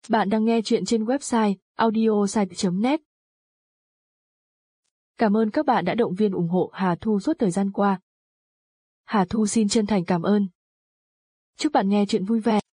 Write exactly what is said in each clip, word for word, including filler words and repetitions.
Bạn đang nghe chuyện trên website audiosite chấm net. Cảm ơn các bạn đã động viên ủng hộ Hà Thu suốt thời gian qua. Hà Thu xin chân thành cảm ơn. Chúc bạn nghe chuyện vui vẻ.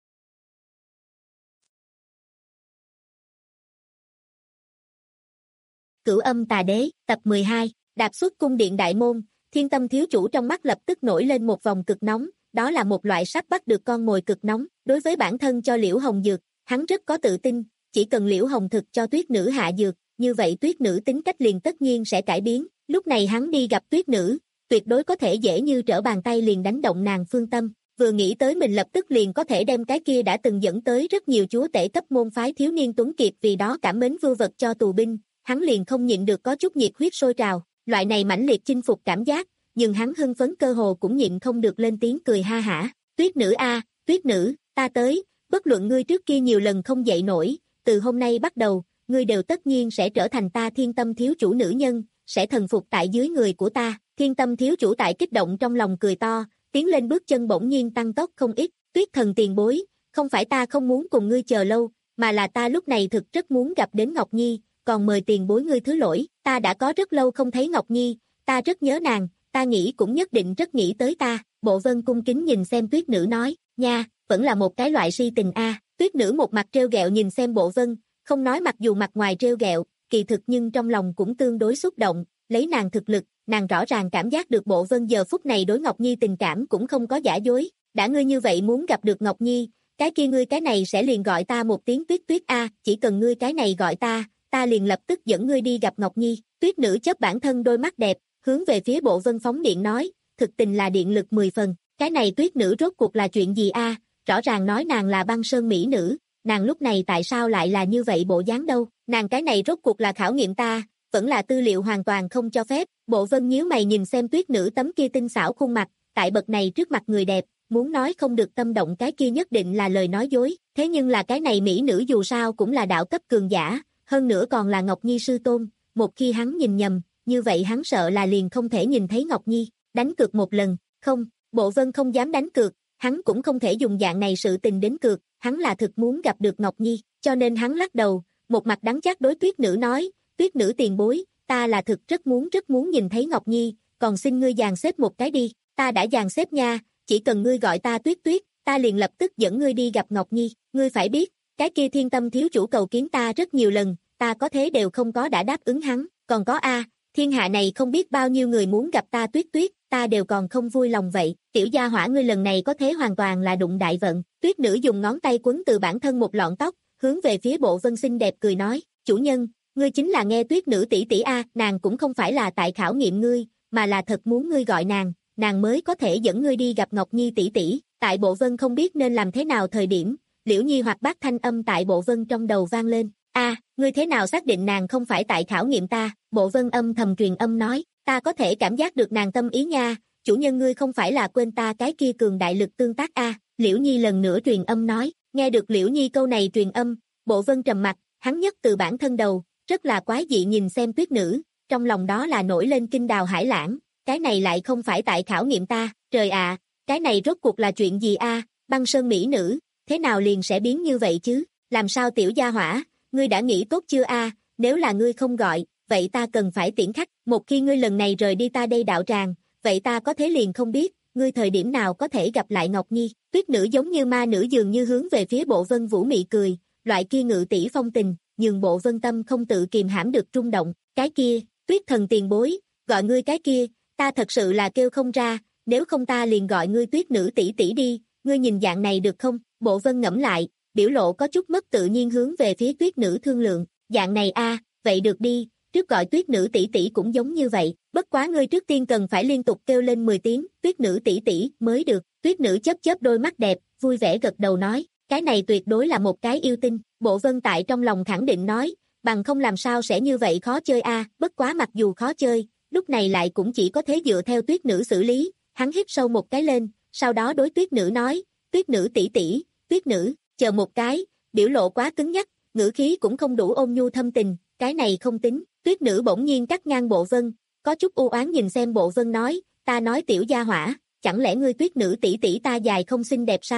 Cửu Âm Tà Đế, tập mười hai, đạp xuất cung điện đại môn, Thiên Tâm thiếu chủ trong mắt lập tức nổi lên một vòng cực nóng, đó là một loại sắp bắt được con mồi cực nóng. Đối với bản thân cho Liễu Hồng dược, hắn rất có tự tin, chỉ cần Liễu Hồng thực cho Tuyết Nữ hạ dược, như vậy Tuyết Nữ tính cách liền tất nhiên sẽ cải biến. Lúc này hắn đi gặp Tuyết Nữ, tuyệt đối có thể dễ như trở bàn tay liền đánh động nàng phương tâm. Vừa nghĩ tới mình lập tức liền có thể đem cái kia đã từng dẫn tới rất nhiều chúa tể cấp môn phái thiếu niên tuấn kiệt vì đó cảm mến vưu vật cho tù binh, hắn liền không nhịn được có chút nhiệt huyết sôi trào. Loại này mãnh liệt chinh phục cảm giác, nhưng hắn hưng phấn cơ hồ cũng nhịn không được lên tiếng cười ha hả. Tuyết Nữ a, Tuyết Nữ, ta tới, bất luận ngươi trước kia nhiều lần không dậy nổi, từ hôm nay bắt đầu, ngươi đều tất nhiên sẽ trở thành ta Thiên Tâm thiếu chủ nữ nhân, sẽ thần phục tại dưới người của ta. Thiên Tâm thiếu chủ tại kích động trong lòng cười to, tiến lên bước chân bỗng nhiên tăng tốc không ít. Tuyết thần tiền bối, không phải ta không muốn cùng ngươi chờ lâu, mà là ta lúc này thực rất muốn gặp đến Ngọc Nhi, còn mời tiền bối ngươi thứ lỗi, ta đã có rất lâu không thấy Ngọc Nhi, ta rất nhớ nàng, ta nghĩ cũng nhất định rất nghĩ tới ta. Bộ Vân cung kính nhìn xem Tuyết Nữ nói, nha, vẫn là một cái loại si tình a. Tuyết Nữ một mặt trêu ghẹo nhìn xem Bộ Vân, không nói mặc dù mặt ngoài trêu ghẹo, kỳ thực nhưng trong lòng cũng tương đối xúc động, lấy nàng thực lực, nàng rõ ràng cảm giác được Bộ Vân giờ phút này đối Ngọc Nhi tình cảm cũng không có giả dối. Đã ngươi như vậy muốn gặp được Ngọc Nhi, cái kia ngươi cái này sẽ liền gọi ta một tiếng Tuyết Tuyết a, chỉ cần ngươi cái này gọi ta, ta liền lập tức dẫn ngươi đi gặp Ngọc Nhi. Tuyết Nữ chớp bản thân đôi mắt đẹp, hướng về phía Bộ Vân phóng điện nói, thực tình là điện lực mười phần. Cái này Tuyết Nữ rốt cuộc là chuyện gì a? Rõ ràng nói nàng là băng sơn mỹ nữ, nàng lúc này tại sao lại là như vậy bộ dáng đâu? Nàng cái này rốt cuộc là khảo nghiệm ta, vẫn là tư liệu hoàn toàn không cho phép. Bộ Vân nhíu mày nhìn xem Tuyết Nữ tấm kia tinh xảo khuôn mặt, tại bậc này trước mặt người đẹp, muốn nói không được tâm động cái kia nhất định là lời nói dối. Thế nhưng là cái này mỹ nữ dù sao cũng là đạo cấp cường giả, hơn nữa còn là Ngọc Nhi sư tôn, một khi hắn nhìn nhầm, như vậy hắn sợ là liền không thể nhìn thấy Ngọc Nhi. Đánh cược một lần, không, Bộ Vân không dám đánh cược, hắn cũng không thể dùng dạng này sự tình đến cược, hắn là thực muốn gặp được Ngọc Nhi, cho nên hắn lắc đầu, một mặt đắng chát đối Tuyết Nữ nói, Tuyết Nữ tiền bối, ta là thực rất muốn rất muốn nhìn thấy Ngọc Nhi, còn xin ngươi dàn xếp một cái đi. Ta đã dàn xếp nha, chỉ cần ngươi gọi ta Tuyết Tuyết, ta liền lập tức dẫn ngươi đi gặp Ngọc Nhi. Ngươi phải biết, cái kia Thiên Tâm thiếu chủ cầu kiến ta rất nhiều lần, ta có thế đều không có đã đáp ứng hắn, còn có a, thiên hạ này không biết bao nhiêu người muốn gặp ta Tuyết Tuyết, ta đều còn không vui lòng vậy. Tiểu gia hỏa ngươi lần này có thế hoàn toàn là đụng đại vận. Tuyết Nữ dùng ngón tay quấn từ bản thân một lọn tóc, hướng về phía Bộ Vân xinh đẹp cười nói, chủ nhân, ngươi chính là nghe Tuyết Nữ tỷ tỷ a, nàng cũng không phải là tại khảo nghiệm ngươi, mà là thật muốn ngươi gọi nàng, nàng mới có thể dẫn ngươi đi gặp Ngọc Nhi tỷ tỷ. Tại Bộ Vân không biết nên làm thế nào thời điểm, Liễu Nhi hoạt bát thanh âm tại Bộ Vân trong đầu vang lên, a, ngươi thế nào xác định nàng không phải tại khảo nghiệm ta? Bộ Vân âm thầm truyền âm nói, ta có thể cảm giác được nàng tâm ý nha, chủ nhân ngươi không phải là quên ta cái kia cường đại lực tương tác a. Liễu Nhi lần nữa truyền âm nói. Nghe được Liễu Nhi câu này truyền âm, Bộ Vân trầm mặt, hắn nhất từ bản thân đầu, rất là quái dị nhìn xem Tuyết Nữ, trong lòng đó là nổi lên kinh đào hải lãng, cái này lại không phải tại khảo nghiệm ta, trời ạ, cái này rốt cuộc là chuyện gì a? Băng sơn mỹ nữ, thế nào liền sẽ biến như vậy chứ? Làm sao tiểu gia hỏa, ngươi đã nghĩ tốt chưa a? Nếu là ngươi không gọi, vậy ta cần phải tiễn khách, một khi ngươi lần này rời đi ta đây đạo tràng, vậy ta có thế liền không biết, ngươi thời điểm nào có thể gặp lại Ngọc Nhi. Tuyết Nữ giống như ma nữ dường như hướng về phía Bộ Vân vũ mị cười, loại kia ngự tỷ phong tình, nhưng Bộ Vân tâm không tự kiềm hãm được rung động, cái kia, Tuyết thần tiền bối, gọi ngươi cái kia, ta thật sự là kêu không ra, nếu không ta liền gọi ngươi Tuyết Nữ tỷ tỷ đi, ngươi nhìn dạng này được không? Bộ Vân ngẫm lại, biểu lộ có chút mất tự nhiên hướng về phía Tuyết Nữ thương lượng, dạng này a, vậy được đi, trước gọi Tuyết Nữ tỷ tỷ cũng giống như vậy, bất quá ngươi trước tiên cần phải liên tục kêu lên mười tiếng, Tuyết Nữ tỷ tỷ mới được. Tuyết Nữ chớp chớp đôi mắt đẹp, vui vẻ gật đầu nói, cái này tuyệt đối là một cái yêu tinh. Bộ Vân tại trong lòng khẳng định nói, bằng không làm sao sẽ như vậy khó chơi a, bất quá mặc dù khó chơi, lúc này lại cũng chỉ có thế dựa theo Tuyết Nữ xử lý. Hắn hít sâu một cái lên, sau đó đối Tuyết Nữ nói, Tuyết Nữ tỷ tỷ, Tuyết Nữ, chờ một cái, biểu lộ quá cứng nhắc, ngữ khí cũng không đủ ôn nhu thâm tình, cái này không tính. Tuyết Nữ bỗng nhiên cắt ngang Bộ Vân, có chút u oán nhìn xem Bộ Vân nói, ta nói tiểu gia hỏa, chẳng lẽ ngươi Tuyết Nữ tỷ tỷ ta dài không xinh đẹp sao,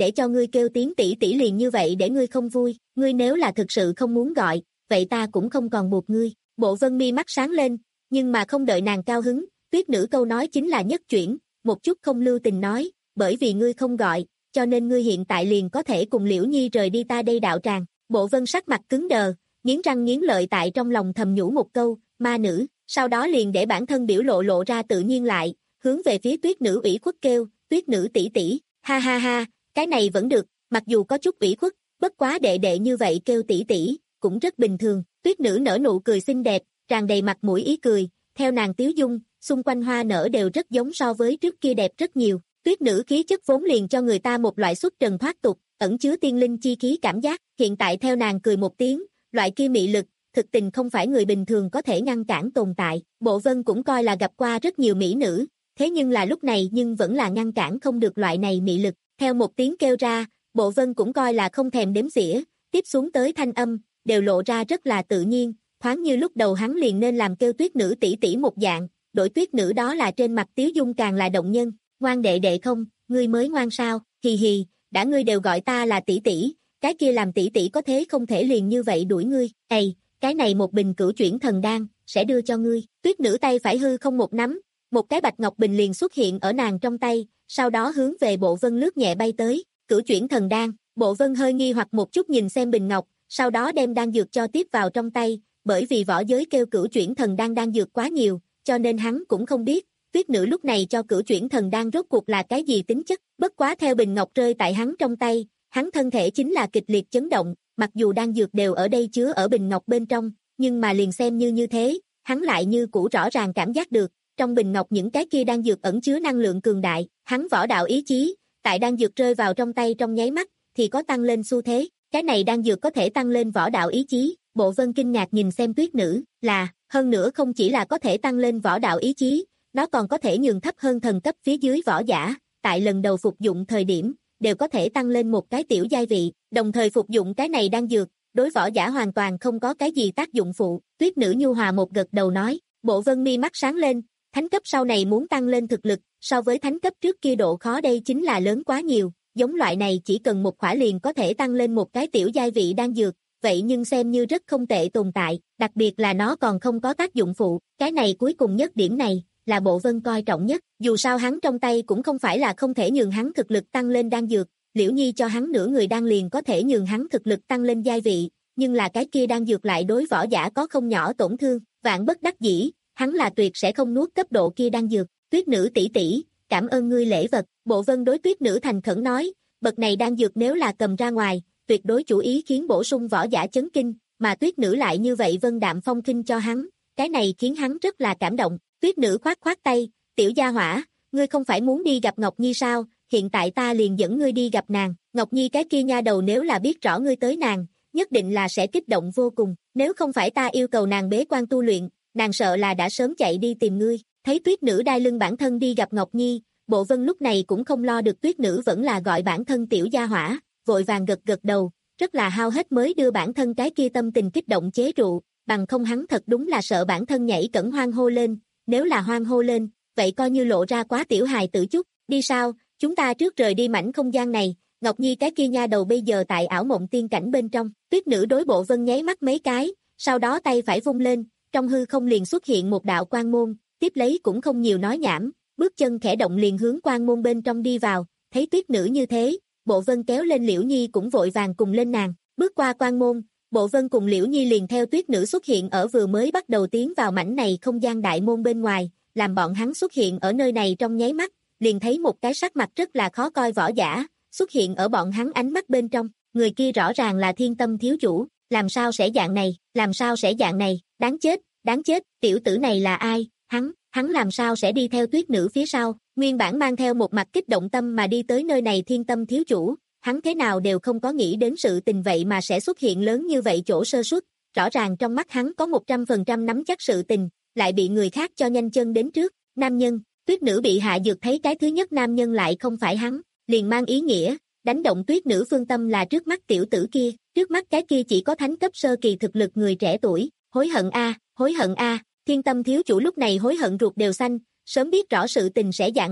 để cho ngươi kêu tiếng tỷ tỷ liền như vậy để ngươi không vui, ngươi nếu là thực sự không muốn gọi, vậy ta cũng không còn buộc ngươi. Bộ Vân mi mắt sáng lên, nhưng mà không đợi nàng cao hứng, tuyết nữ câu nói chính là nhất chuyển, một chút không lưu tình nói, bởi vì ngươi không gọi, cho nên ngươi hiện tại liền có thể cùng Liễu Nhi rời đi ta đây đạo tràng. Bộ Vân sắc mặt cứng đờ, nghiến răng nghiến lợi tại trong lòng thầm nhủ một câu, ma nữ, sau đó liền để bản thân biểu lộ lộ ra tự nhiên lại, hướng về phía tuyết nữ ủy khuất kêu, tuyết nữ tỷ tỷ, ha ha ha, cái này vẫn được, mặc dù có chút ủy khuất, bất quá đệ đệ như vậy kêu tỷ tỷ, cũng rất bình thường. Tuyết nữ nở nụ cười xinh đẹp, tràn đầy mặt mũi ý cười, theo nàng tiếu dung, xung quanh hoa nở đều rất giống so với trước kia đẹp rất nhiều. Tuyết nữ khí chất vốn liền cho người ta một loại xuất trần thoát tục, ẩn chứa tiên linh chi khí cảm giác, hiện tại theo nàng cười một tiếng, loại kia mị lực, thực tình không phải người bình thường có thể ngăn cản tồn tại. Bộ Vân cũng coi là gặp qua rất nhiều mỹ nữ, thế nhưng là lúc này nhưng vẫn là ngăn cản không được loại này mị lực. Theo một tiếng kêu ra, Bộ Vân cũng coi là không thèm đếm xỉa, tiếp xuống tới thanh âm, đều lộ ra rất là tự nhiên, thoáng như lúc đầu hắn liền nên làm kêu tuyết nữ tỷ tỷ một dạng, đổi tuyết nữ đó là trên mặt tiếu dung càng là động nhân. Ngoan đệ đệ không, ngươi mới ngoan sao, hì hì, đã ngươi đều gọi ta là tỷ tỷ, cái kia làm tỷ tỷ có thế không thể liền như vậy đuổi ngươi, ầy, cái này một bình cửu chuyển thần đan, sẽ đưa cho ngươi. Tuyết nữ tay phải hư không một nắm, một cái bạch ngọc bình liền xuất hiện ở nàng trong tay, sau đó hướng về Bộ Vân lướt nhẹ bay tới, cửu chuyển thần đan. Bộ Vân hơi nghi hoặc một chút nhìn xem bình ngọc, sau đó đem đan dược cho tiếp vào trong tay, bởi vì võ giới kêu cửu chuyển thần đan đan dược quá nhiều, cho nên hắn cũng không biết, tuyết nữ lúc này cho cửu chuyển thần đan rốt cuộc là cái gì tính chất. Bất quá theo bình ngọc rơi tại hắn trong tay, hắn thân thể chính là kịch liệt chấn động, mặc dù đan dược đều ở đây chứa ở bình ngọc bên trong, nhưng mà liền xem như như thế, hắn lại như cũ rõ ràng cảm giác được, trong bình ngọc những cái kia đan dược ẩn chứa năng lượng cường đại, hắn võ đạo ý chí, tại đan dược rơi vào trong tay trong nháy mắt, thì có tăng lên xu thế, cái này đan dược có thể tăng lên võ đạo ý chí. Bộ Vân kinh ngạc nhìn xem tuyết nữ, là, hơn nữa không chỉ là có thể tăng lên võ đạo ý chí, nó còn có thể nhường thấp hơn thần cấp phía dưới võ giả, tại lần đầu phục dụng thời điểm, đều có thể tăng lên một cái tiểu giai vị, đồng thời phục dụng cái này đan dược, đối võ giả hoàn toàn không có cái gì tác dụng phụ. Tuyết nữ nhu hòa một gật đầu nói. Bộ Vân mi mắt sáng lên, thánh cấp sau này muốn tăng lên thực lực, so với thánh cấp trước kia độ khó đây chính là lớn quá nhiều, giống loại này chỉ cần một khỏa liền có thể tăng lên một cái tiểu giai vị đan dược, vậy nhưng xem như rất không tệ tồn tại, đặc biệt là nó còn không có tác dụng phụ, cái này cuối cùng nhất điểm này, là Bộ Vân coi trọng nhất, dù sao hắn trong tay cũng không phải là không thể nhường hắn thực lực tăng lên đan dược, Liễu Nhi cho hắn nửa người đan liền có thể nhường hắn thực lực tăng lên giai vị, nhưng là cái kia đan dược lại đối võ giả có không nhỏ tổn thương, vạn bất đắc dĩ, hắn là tuyệt sẽ không nuốt cấp độ kia đan dược. Tuyết nữ tỷ tỷ, cảm ơn ngươi lễ vật. Bộ Vân đối tuyết nữ thành khẩn nói, bậc này đan dược nếu là cầm ra ngoài, tuyệt đối chủ ý khiến bổ sung võ giả chấn kinh, mà tuyết nữ lại như vậy vân đạm phong kinh cho hắn, cái này khiến hắn rất là cảm động. Tuyết nữ khoát khoát tay, tiểu gia hỏa, ngươi không phải muốn đi gặp Ngọc Nhi sao, hiện tại ta liền dẫn ngươi đi gặp nàng. Ngọc Nhi cái kia nha đầu nếu là biết rõ ngươi tới nàng, nhất định là sẽ kích động vô cùng, nếu không phải ta yêu cầu nàng bế quan tu luyện, nàng sợ là đã sớm chạy đi tìm ngươi. Thấy tuyết nữ đai lưng bản thân đi gặp Ngọc Nhi, Bộ Vân lúc này cũng không lo được tuyết nữ vẫn là gọi bản thân tiểu gia hỏa, vội vàng gật gật đầu, rất là hao hết mới đưa bản thân cái kia tâm tình kích động chế trụ, bằng không hắn thật đúng là sợ bản thân nhảy cẫng hoang hô lên, nếu là hoang hô lên, vậy coi như lộ ra quá tiểu hài tử chút. Đi sao, chúng ta trước rời đi mảnh không gian này, Ngọc Nhi cái kia nha đầu bây giờ tại ảo mộng tiên cảnh bên trong. Tuyết nữ đối Bộ Vân nháy mắt mấy cái, sau đó tay phải vung lên, trong hư không liền xuất hiện một đạo quang môn, tiếp lấy cũng không nhiều nói nhảm, bước chân khẽ động liền hướng quang môn bên trong đi vào. Thấy tuyết nữ như thế, Bộ Vân kéo lên Liễu Nhi cũng vội vàng cùng lên nàng, bước qua quang môn, Bộ Vân cùng Liễu Nhi liền theo tuyết nữ xuất hiện ở vừa mới bắt đầu tiến vào mảnh này không gian đại môn bên ngoài, làm bọn hắn xuất hiện ở nơi này trong nháy mắt, liền thấy một cái sắc mặt rất là khó coi võ giả, xuất hiện ở bọn hắn ánh mắt bên trong, người kia rõ ràng là Thiên Tâm thiếu chủ, làm sao sẽ dạng này, làm sao sẽ dạng này, đáng chết, đáng chết, tiểu tử này là ai, hắn, hắn làm sao sẽ đi theo tuyết nữ phía sau. Nguyên bản mang theo một mặt kích động tâm mà đi tới nơi này Thiên Tâm thiếu chủ, hắn thế nào đều không có nghĩ đến sự tình vậy mà sẽ xuất hiện lớn như vậy chỗ sơ suất, rõ ràng trong mắt hắn có một trăm phần trăm nắm chắc sự tình, lại bị người khác cho nhanh chân đến trước. Nam nhân, tuyết nữ bị hạ dược thấy cái thứ nhất nam nhân lại không phải hắn, liền mang ý nghĩa, đánh động tuyết nữ phương tâm là trước mắt tiểu tử kia, trước mắt cái kia chỉ có thánh cấp sơ kỳ thực lực người trẻ tuổi, hối hận a, hối hận a. Thiên Tâm thiếu chủ lúc này hối hận ruột đều xanh, sớm biết rõ sự tình sẽ dạng này,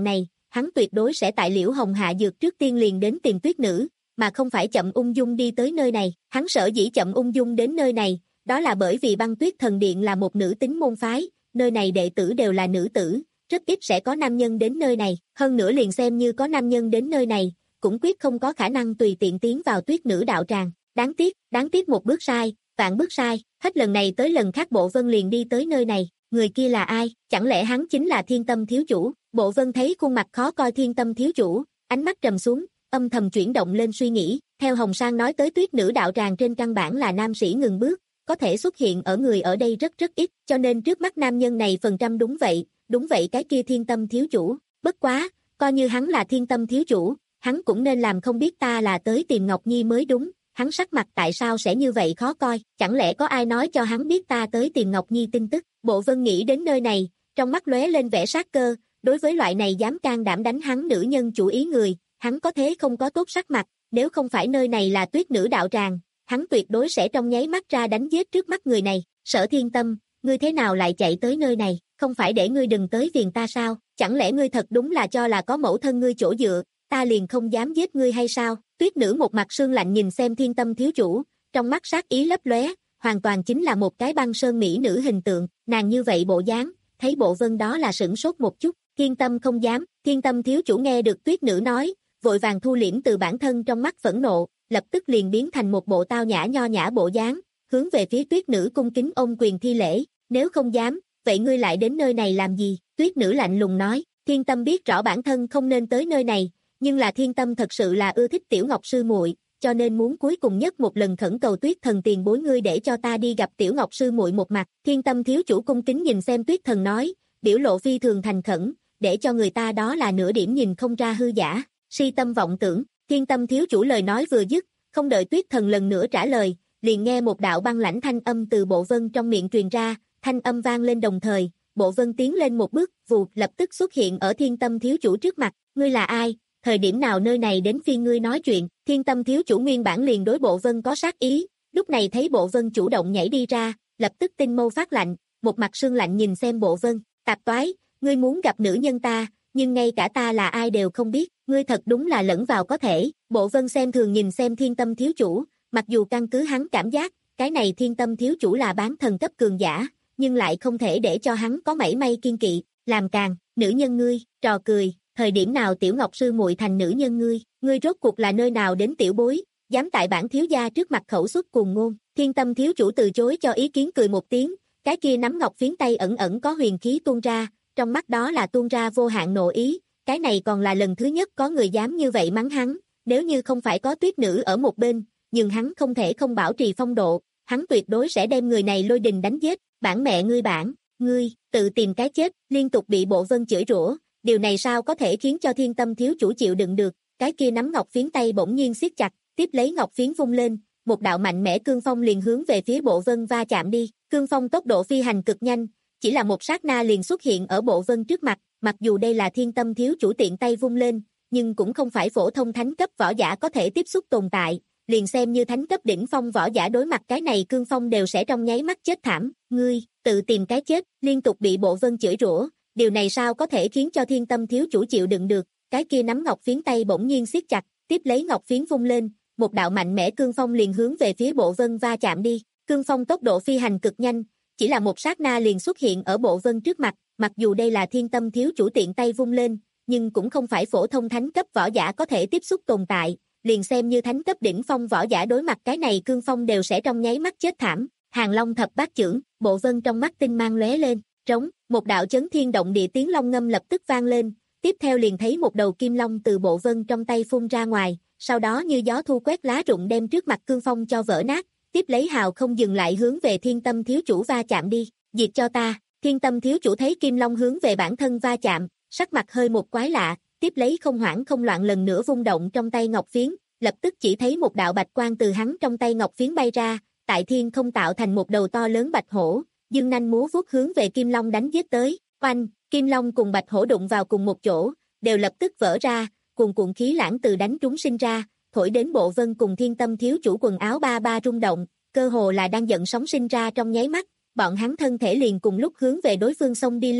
hắn tuyệt đối sẽ tại Liễu Hồng hạ dược trước tiên liền đến tìm tuyết nữ, mà không phải chậm ung dung đi tới nơi này. Hắn sở dĩ chậm ung dung đến nơi này, đó là bởi vì Băng Tuyết Thần Điện là một nữ tính môn phái, nơi này đệ tử đều là nữ tử, rất ít sẽ có nam nhân đến nơi này, hơn nữa liền xem như có nam nhân đến nơi này, cũng quyết không có khả năng tùy tiện tiến vào tuyết nữ đạo tràng. Đáng tiếc, đáng tiếc một bước sai, vạn bước sai, hết lần này tới lần khác Bộ Vân liền đi tới nơi này, người kia là ai, chẳng lẽ hắn chính là Thiên Tâm thiếu chủ? Bộ Vân thấy khuôn mặt khó coi Thiên Tâm thiếu chủ, ánh mắt trầm xuống, âm thầm chuyển động lên suy nghĩ, theo Hồng Sang nói tới tuyết nữ đạo tràng trên căn bản là nam sĩ ngừng bước, có thể xuất hiện ở người ở đây rất rất ít, cho nên trước mắt nam nhân này phần trăm đúng vậy, đúng vậy cái kia Thiên Tâm thiếu chủ, bất quá, coi như hắn là Thiên Tâm thiếu chủ, hắn cũng nên làm không biết ta là tới tìm Ngọc Nhi mới đúng, hắn sắc mặt tại sao sẽ như vậy khó coi, chẳng lẽ có ai nói cho hắn biết ta tới tìm Ngọc Nhi tin tức. Bộ Vân nghĩ đến nơi này, trong mắt lóe lên vẻ sát cơ, đối với loại này dám can đảm đánh hắn nữ nhân chủ ý người, hắn có thế không có tốt sắc mặt, nếu không phải nơi này là tuyết nữ đạo tràng, hắn tuyệt đối sẽ trong nháy mắt ra đánh giết trước mắt người này. Sở Thiên Tâm, ngươi thế nào lại chạy tới nơi này, không phải để ngươi đừng tới phiền ta sao, chẳng lẽ ngươi thật đúng là cho là có mẫu thân ngươi chỗ dựa, ta liền không dám giết ngươi hay sao? Tuyết nữ một mặt sương lạnh nhìn xem Thiên Tâm thiếu chủ, trong mắt sát ý lấp lóe, hoàn toàn chính là một cái băng sơn mỹ nữ hình tượng, nàng như vậy bộ dáng, thấy Bộ Vân đó là sửng sốt một chút, Thiên Tâm không dám. Thiên Tâm thiếu chủ nghe được Tuyết nữ nói, vội vàng thu liễm từ bản thân trong mắt phẫn nộ, lập tức liền biến thành một bộ tao nhã nho nhã bộ dáng, hướng về phía Tuyết nữ cung kính ôm quyền thi lễ, nếu không dám, vậy ngươi lại đến nơi này làm gì? Tuyết nữ lạnh lùng nói. Thiên Tâm biết rõ bản thân không nên tới nơi này, nhưng là Thiên Tâm thật sự là ưa thích Tiểu Ngọc sư muội, cho nên muốn cuối cùng nhất một lần khẩn cầu Tuyết thần tiền bối ngươi để cho ta đi gặp Tiểu Ngọc sư muội một mặt. Thiên Tâm thiếu chủ cung kính nhìn xem Tuyết thần nói, biểu lộ phi thường thành khẩn, để cho người ta đó là nửa điểm nhìn không ra hư giả, si tâm vọng tưởng. Thiên Tâm thiếu chủ lời nói vừa dứt, không đợi Tuyết thần lần nữa trả lời, liền nghe một đạo băng lãnh thanh âm từ Bộ Vân trong miệng truyền ra, thanh âm vang lên đồng thời, Bộ Vân tiến lên một bước, vụt lập tức xuất hiện ở Thiên Tâm thiếu chủ trước mặt, ngươi là ai? Thời điểm nào nơi này đến phiên ngươi nói chuyện? Thiên Tâm thiếu chủ nguyên bản liền đối Bộ Vân có sát ý, lúc này thấy Bộ Vân chủ động nhảy đi ra, lập tức tinh mâu phát lạnh, một mặt sương lạnh nhìn xem Bộ Vân, tạp toái, ngươi muốn gặp nữ nhân ta, nhưng ngay cả ta là ai đều không biết, ngươi thật đúng là lẫn vào có thể. Bộ Vân xem thường nhìn xem Thiên Tâm thiếu chủ, mặc dù căn cứ hắn cảm giác, cái này Thiên Tâm thiếu chủ là bán thần cấp cường giả, nhưng lại không thể để cho hắn có mảy may kiên kỵ, làm càng, nữ nhân ngươi, trò cười. Thời điểm nào Tiểu Ngọc sư muội thành nữ nhân ngươi, ngươi rốt cuộc là nơi nào đến tiểu bối, dám tại bản thiếu gia trước mặt khẩu xuất cùng ngôn. Thiên Tâm thiếu chủ từ chối cho ý kiến cười một tiếng, cái kia nắm ngọc phiến tay ẩn ẩn có huyền khí tuôn ra, trong mắt đó là tuôn ra vô hạn nộ ý, cái này còn là lần thứ nhất có người dám như vậy mắng hắn, nếu như không phải có Tuyết nữ ở một bên, nhưng hắn không thể không bảo trì phong độ, hắn tuyệt đối sẽ đem người này lôi đình đánh giết. Bản mẹ ngươi bản, ngươi, tự tìm cái chết, liên tục bị Bộ Vân chửi rủa. Điều này sao có thể khiến cho Thiên Tâm thiếu chủ chịu đựng được, cái kia nắm ngọc phiến tay bỗng nhiên siết chặt, tiếp lấy ngọc phiến vung lên, một đạo mạnh mẽ cương phong liền hướng về phía Bộ Vân va chạm đi, cương phong tốc độ phi hành cực nhanh, chỉ là một sát na liền xuất hiện ở Bộ Vân trước mặt, mặc dù đây là Thiên Tâm thiếu chủ tiện tay vung lên, nhưng cũng không phải phổ thông thánh cấp võ giả có thể tiếp xúc tồn tại, liền xem như thánh cấp đỉnh phong võ giả đối mặt cái này cương phong đều sẽ trong nháy mắt chết thảm, ngươi, tự tìm cái chết, liên tục bị Bộ Vân chửi rủa. Điều này sao có thể khiến cho Thiên Tâm thiếu chủ chịu đựng được, cái kia nắm ngọc phiến tay bỗng nhiên siết chặt, tiếp lấy ngọc phiến vung lên, một đạo mạnh mẽ cương phong liền hướng về phía Bộ Vân va chạm đi, cương phong tốc độ phi hành cực nhanh, chỉ là một sát na liền xuất hiện ở Bộ Vân trước mặt, mặc dù đây là Thiên Tâm thiếu chủ tiện tay vung lên, nhưng cũng không phải phổ thông thánh cấp võ giả có thể tiếp xúc tồn tại, liền xem như thánh cấp đỉnh phong võ giả đối mặt cái này cương phong đều sẽ trong nháy mắt chết thảm. Hàng Long thập bát chưởng, Bộ Vân trong mắt tinh mang lóe lên, trống, một đạo chấn thiên động địa tiếng long ngâm lập tức vang lên, tiếp theo liền thấy một đầu kim long từ Bộ Vân trong tay phun ra ngoài, sau đó như gió thu quét lá rụng đem trước mặt cương phong cho vỡ nát, tiếp lấy hào không dừng lại hướng về Thiên Tâm thiếu chủ va chạm đi, diệt cho ta. Thiên Tâm thiếu chủ thấy kim long hướng về bản thân va chạm, sắc mặt hơi một quái lạ, tiếp lấy không hoảng không loạn lần nữa vung động trong tay ngọc phiến, lập tức chỉ thấy một đạo bạch quang từ hắn trong tay ngọc phiến bay ra, tại thiên không tạo thành một đầu to lớn bạch hổ, dương nanh múa vuốt hướng về kim long đánh giết tới. Oanh, kim long cùng bạch hổ đụng vào cùng một chỗ, đều lập tức vỡ ra, cuồn cuộn khí lãng từ đánh trúng sinh ra, thổi đến Bộ Vân cùng Thiên Tâm thiếu chủ quần áo ba ba rung động, cơ hồ là đang giận sóng sinh ra trong nháy mắt, bọn hắn thân thể liền cùng lúc hướng về đối phương xông đi lên,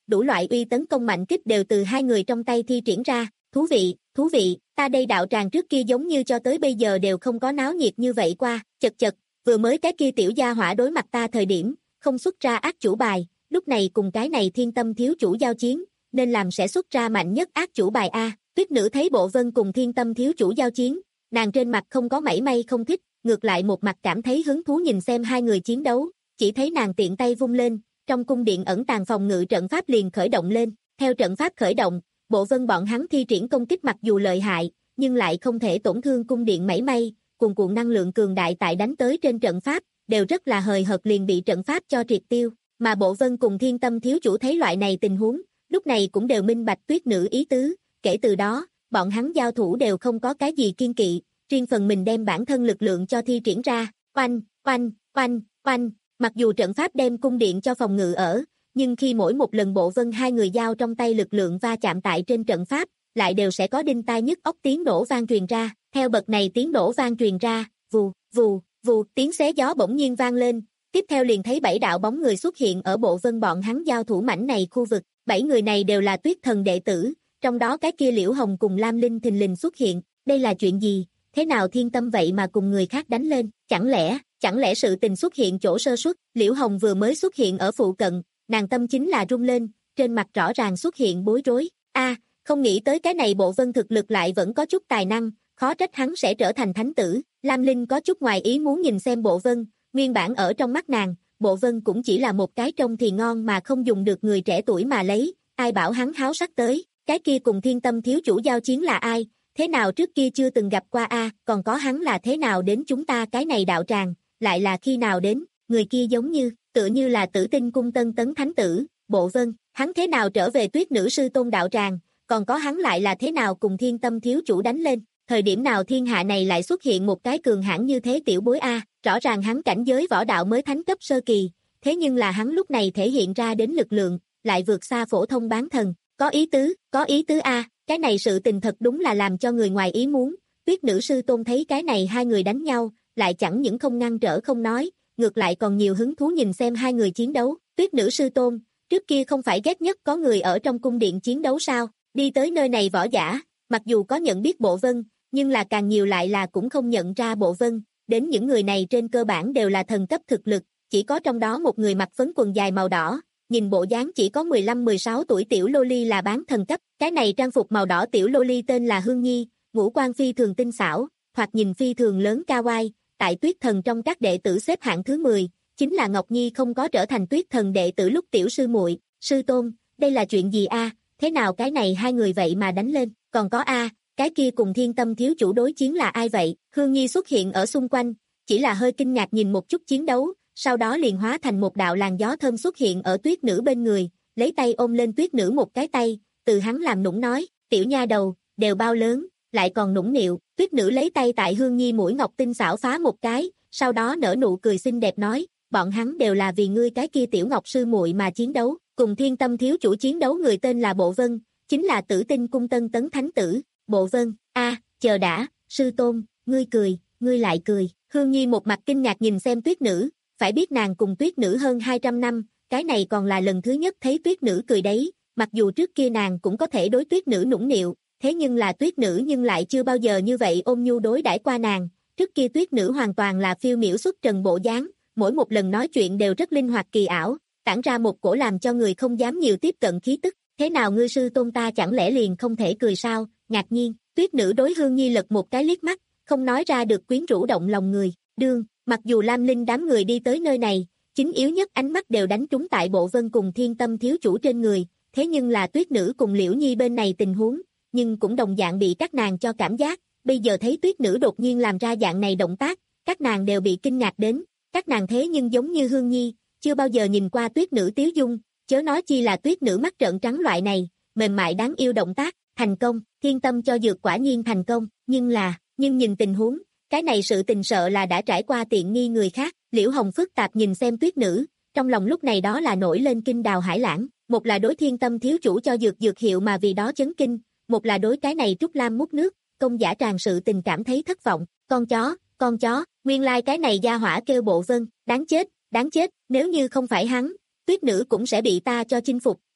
đủ loại uy tấn công mạnh kích đều từ hai người trong tay thi triển ra, thú vị, thú vị, ta đây đạo tràng trước kia giống như cho tới bây giờ đều không có náo nhiệt như vậy qua, chật chật, vừa mới cái kia tiểu gia hỏa đối mặt ta thời điểm, không xuất ra ác chủ bài, lúc này cùng cái này thiên tâm thiếu chủ giao chiến, nên làm sẽ xuất ra mạnh nhất ác chủ bài a. Tuyết nữ thấy Bộ Vân cùng thiên tâm thiếu chủ giao chiến, nàng trên mặt không có mảy may không thích, ngược lại một mặt cảm thấy hứng thú nhìn xem hai người chiến đấu, chỉ thấy nàng tiện tay vung lên, trong cung điện ẩn tàng phòng ngự trận pháp liền khởi động lên, theo trận pháp khởi động, Bộ Vân bọn hắn thi triển công kích mặc dù lợi hại, nhưng lại không thể tổn thương cung điện mảy may, cuồn cuộn năng lượng cường đại tại đánh tới trên trận pháp, đều rất là hời hợt liền bị trận pháp cho triệt tiêu, mà Bộ Vân cùng thiên tâm thiếu chủ thấy loại này tình huống, lúc này cũng đều minh bạch Tuyết nữ ý tứ, kể từ đó, bọn hắn giao thủ đều không có cái gì kiên kỵ, riêng phần mình đem bản thân lực lượng cho thi triển ra, oanh, oanh, oanh, oanh, mặc dù trận pháp đem cung điện cho phòng ngự ở, nhưng khi mỗi một lần Bộ Vân hai người giao trong tay lực lượng va chạm tại trên trận pháp, lại đều sẽ có đinh tai nhức óc tiếng nổ vang truyền ra, theo bậc này tiếng nổ vang truyền ra, vù, vù, vù, tiếng xé gió bỗng nhiên vang lên, tiếp theo liền thấy bảy đạo bóng người xuất hiện ở Bộ Vân bọn hắn giao thủ mảnh này khu vực, bảy người này đều là Tuyết thần đệ tử, trong đó cái kia Liễu Hồng cùng Lam Linh thình lình xuất hiện, đây là chuyện gì, thế nào thiên tâm vậy mà cùng người khác đánh lên, chẳng lẽ, chẳng lẽ sự tình xuất hiện chỗ sơ suất, Liễu Hồng vừa mới xuất hiện ở phụ cận, nàng tâm chính là rung lên, trên mặt rõ ràng xuất hiện bối rối, a không nghĩ tới cái này Bộ Vân thực lực lại vẫn có chút tài năng, khó trách hắn sẽ trở thành thánh tử, Lam Linh có chút ngoài ý muốn nhìn xem Bộ Vân, nguyên bản ở trong mắt nàng, Bộ Vân cũng chỉ là một cái trông thì ngon mà không dùng được người trẻ tuổi mà lấy, ai bảo hắn háo sắc tới, cái kia cùng thiên tâm thiếu chủ giao chiến là ai, thế nào trước kia chưa từng gặp qua a, còn có hắn là thế nào đến chúng ta cái này đạo tràng, lại là khi nào đến, người kia giống như, tựa như là Tử Tinh cung tân tấn thánh tử, Bộ Vân, hắn thế nào trở về Tuyết nữ sư tôn đạo tràng, còn có hắn lại là thế nào cùng thiên tâm thiếu chủ đánh lên, thời điểm nào thiên hạ này lại xuất hiện một cái cường hãn như thế tiểu bối a, rõ ràng hắn cảnh giới võ đạo mới thánh cấp sơ kỳ, thế nhưng là hắn lúc này thể hiện ra đến lực lượng, lại vượt xa phổ thông bán thần, có ý tứ, có ý tứ a, cái này sự tình thật đúng là làm cho người ngoài ý muốn, Tuyết nữ sư tôn thấy cái này hai người đánh nhau, lại chẳng những không ngăn trở không nói, ngược lại còn nhiều hứng thú nhìn xem hai người chiến đấu, Tuyết nữ sư tôn, trước kia không phải ghét nhất có người ở trong cung điện chiến đấu sao, đi tới nơi này võ giả, mặc dù có nhận biết Bộ Vân, nhưng là càng nhiều lại là cũng không nhận ra Bộ Vân, đến những người này trên cơ bản đều là thần cấp thực lực, chỉ có trong đó một người mặc phấn quần dài màu đỏ, nhìn bộ dáng chỉ có mười lăm mười sáu tuổi tiểu loli là bán thần cấp, cái này trang phục màu đỏ tiểu loli tên là Hương Nhi, ngũ quan phi thường tinh xảo, thoạt nhìn phi thường lớn kawaii, tại Tuyết thần trong các đệ tử xếp hạng thứ mười, chính là Ngọc Nhi không có trở thành Tuyết thần đệ tử lúc tiểu sư muội, sư tôn, đây là chuyện gì a? Thế nào cái này hai người vậy mà đánh lên, còn có a, cái kia cùng thiên tâm thiếu chủ đối chiến là ai vậy? Hương Nhi xuất hiện ở xung quanh, chỉ là hơi kinh ngạc nhìn một chút chiến đấu, sau đó liền hóa thành một đạo làn gió thơm xuất hiện ở Tuyết nữ bên người, lấy tay ôm lên Tuyết nữ một cái tay, từ hắn làm nũng nói, tiểu nha đầu, đều bao lớn, lại còn nũng nịu, Tuyết nữ lấy tay tại Hương Nhi mũi ngọc tinh xảo phá một cái, sau đó nở nụ cười xinh đẹp nói, bọn hắn đều là vì ngươi cái kia tiểu ngọc sư muội mà chiến đấu, cùng thiên tâm thiếu chủ chiến đấu người tên là Bộ Vân, chính là Tử Tinh cung tân tấn thánh tử, Bộ Vân, a, chờ đã, sư tôn, ngươi cười, ngươi lại cười, Hương Nhi một mặt kinh ngạc nhìn xem Tuyết nữ, phải biết nàng cùng Tuyết nữ hơn hai trăm năm, cái này còn là lần thứ nhất thấy Tuyết nữ cười đấy, mặc dù trước kia nàng cũng có thể đối Tuyết nữ nũng nịu, thế nhưng là Tuyết nữ nhưng lại chưa bao giờ như vậy ôm nhu đối đãi qua nàng, trước kia Tuyết nữ hoàn toàn là phiêu miểu xuất trần bộ dáng, mỗi một lần nói chuyện đều rất linh hoạt kỳ ảo, tản ra một cổ làm cho người không dám nhiều tiếp cận khí tức, thế nào ngươi sư tôn ta chẳng lẽ liền không thể cười sao, ngạc nhiên, Tuyết nữ đối Hương Nhi lật một cái liếc mắt, không nói ra được quyến rũ động lòng người, đương, mặc dù Lam Linh đám người đi tới nơi này, chính yếu nhất ánh mắt đều đánh trúng tại Bộ Vân cùng thiên tâm thiếu chủ trên người, thế nhưng là Tuyết nữ cùng Liễu Nhi bên này tình huống, nhưng cũng đồng dạng bị các nàng cho cảm giác, bây giờ thấy Tuyết nữ đột nhiên làm ra dạng này động tác, các nàng đều bị kinh ngạc đến, các nàng thế nhưng giống như Hương Nhi, chưa bao giờ nhìn qua Tuyết nữ tiếu dung, chớ nói chi là Tuyết nữ mắt trợn trắng loại này, mềm mại đáng yêu động tác, thành công, thiên tâm cho dược quả nhiên thành công, nhưng là, nhưng nhìn tình huống, cái này sự tình sợ là đã trải qua tiện nghi người khác, Liễu Hồng phức tạp nhìn xem Tuyết nữ, trong lòng lúc này đó là nổi lên kinh đào hải lãng, một là đối thiên tâm thiếu chủ cho dược dược hiệu mà vì đó chấn kinh, một là đối cái này Trúc Lam múc nước, công giả tràn sự tình cảm thấy thất vọng, con chó, con chó, nguyên lai like cái này gia hỏa kêu Bộ Vân, đáng chết, đáng chết, nếu như không phải hắn, Tuyết nữ cũng sẽ bị ta cho chinh phục,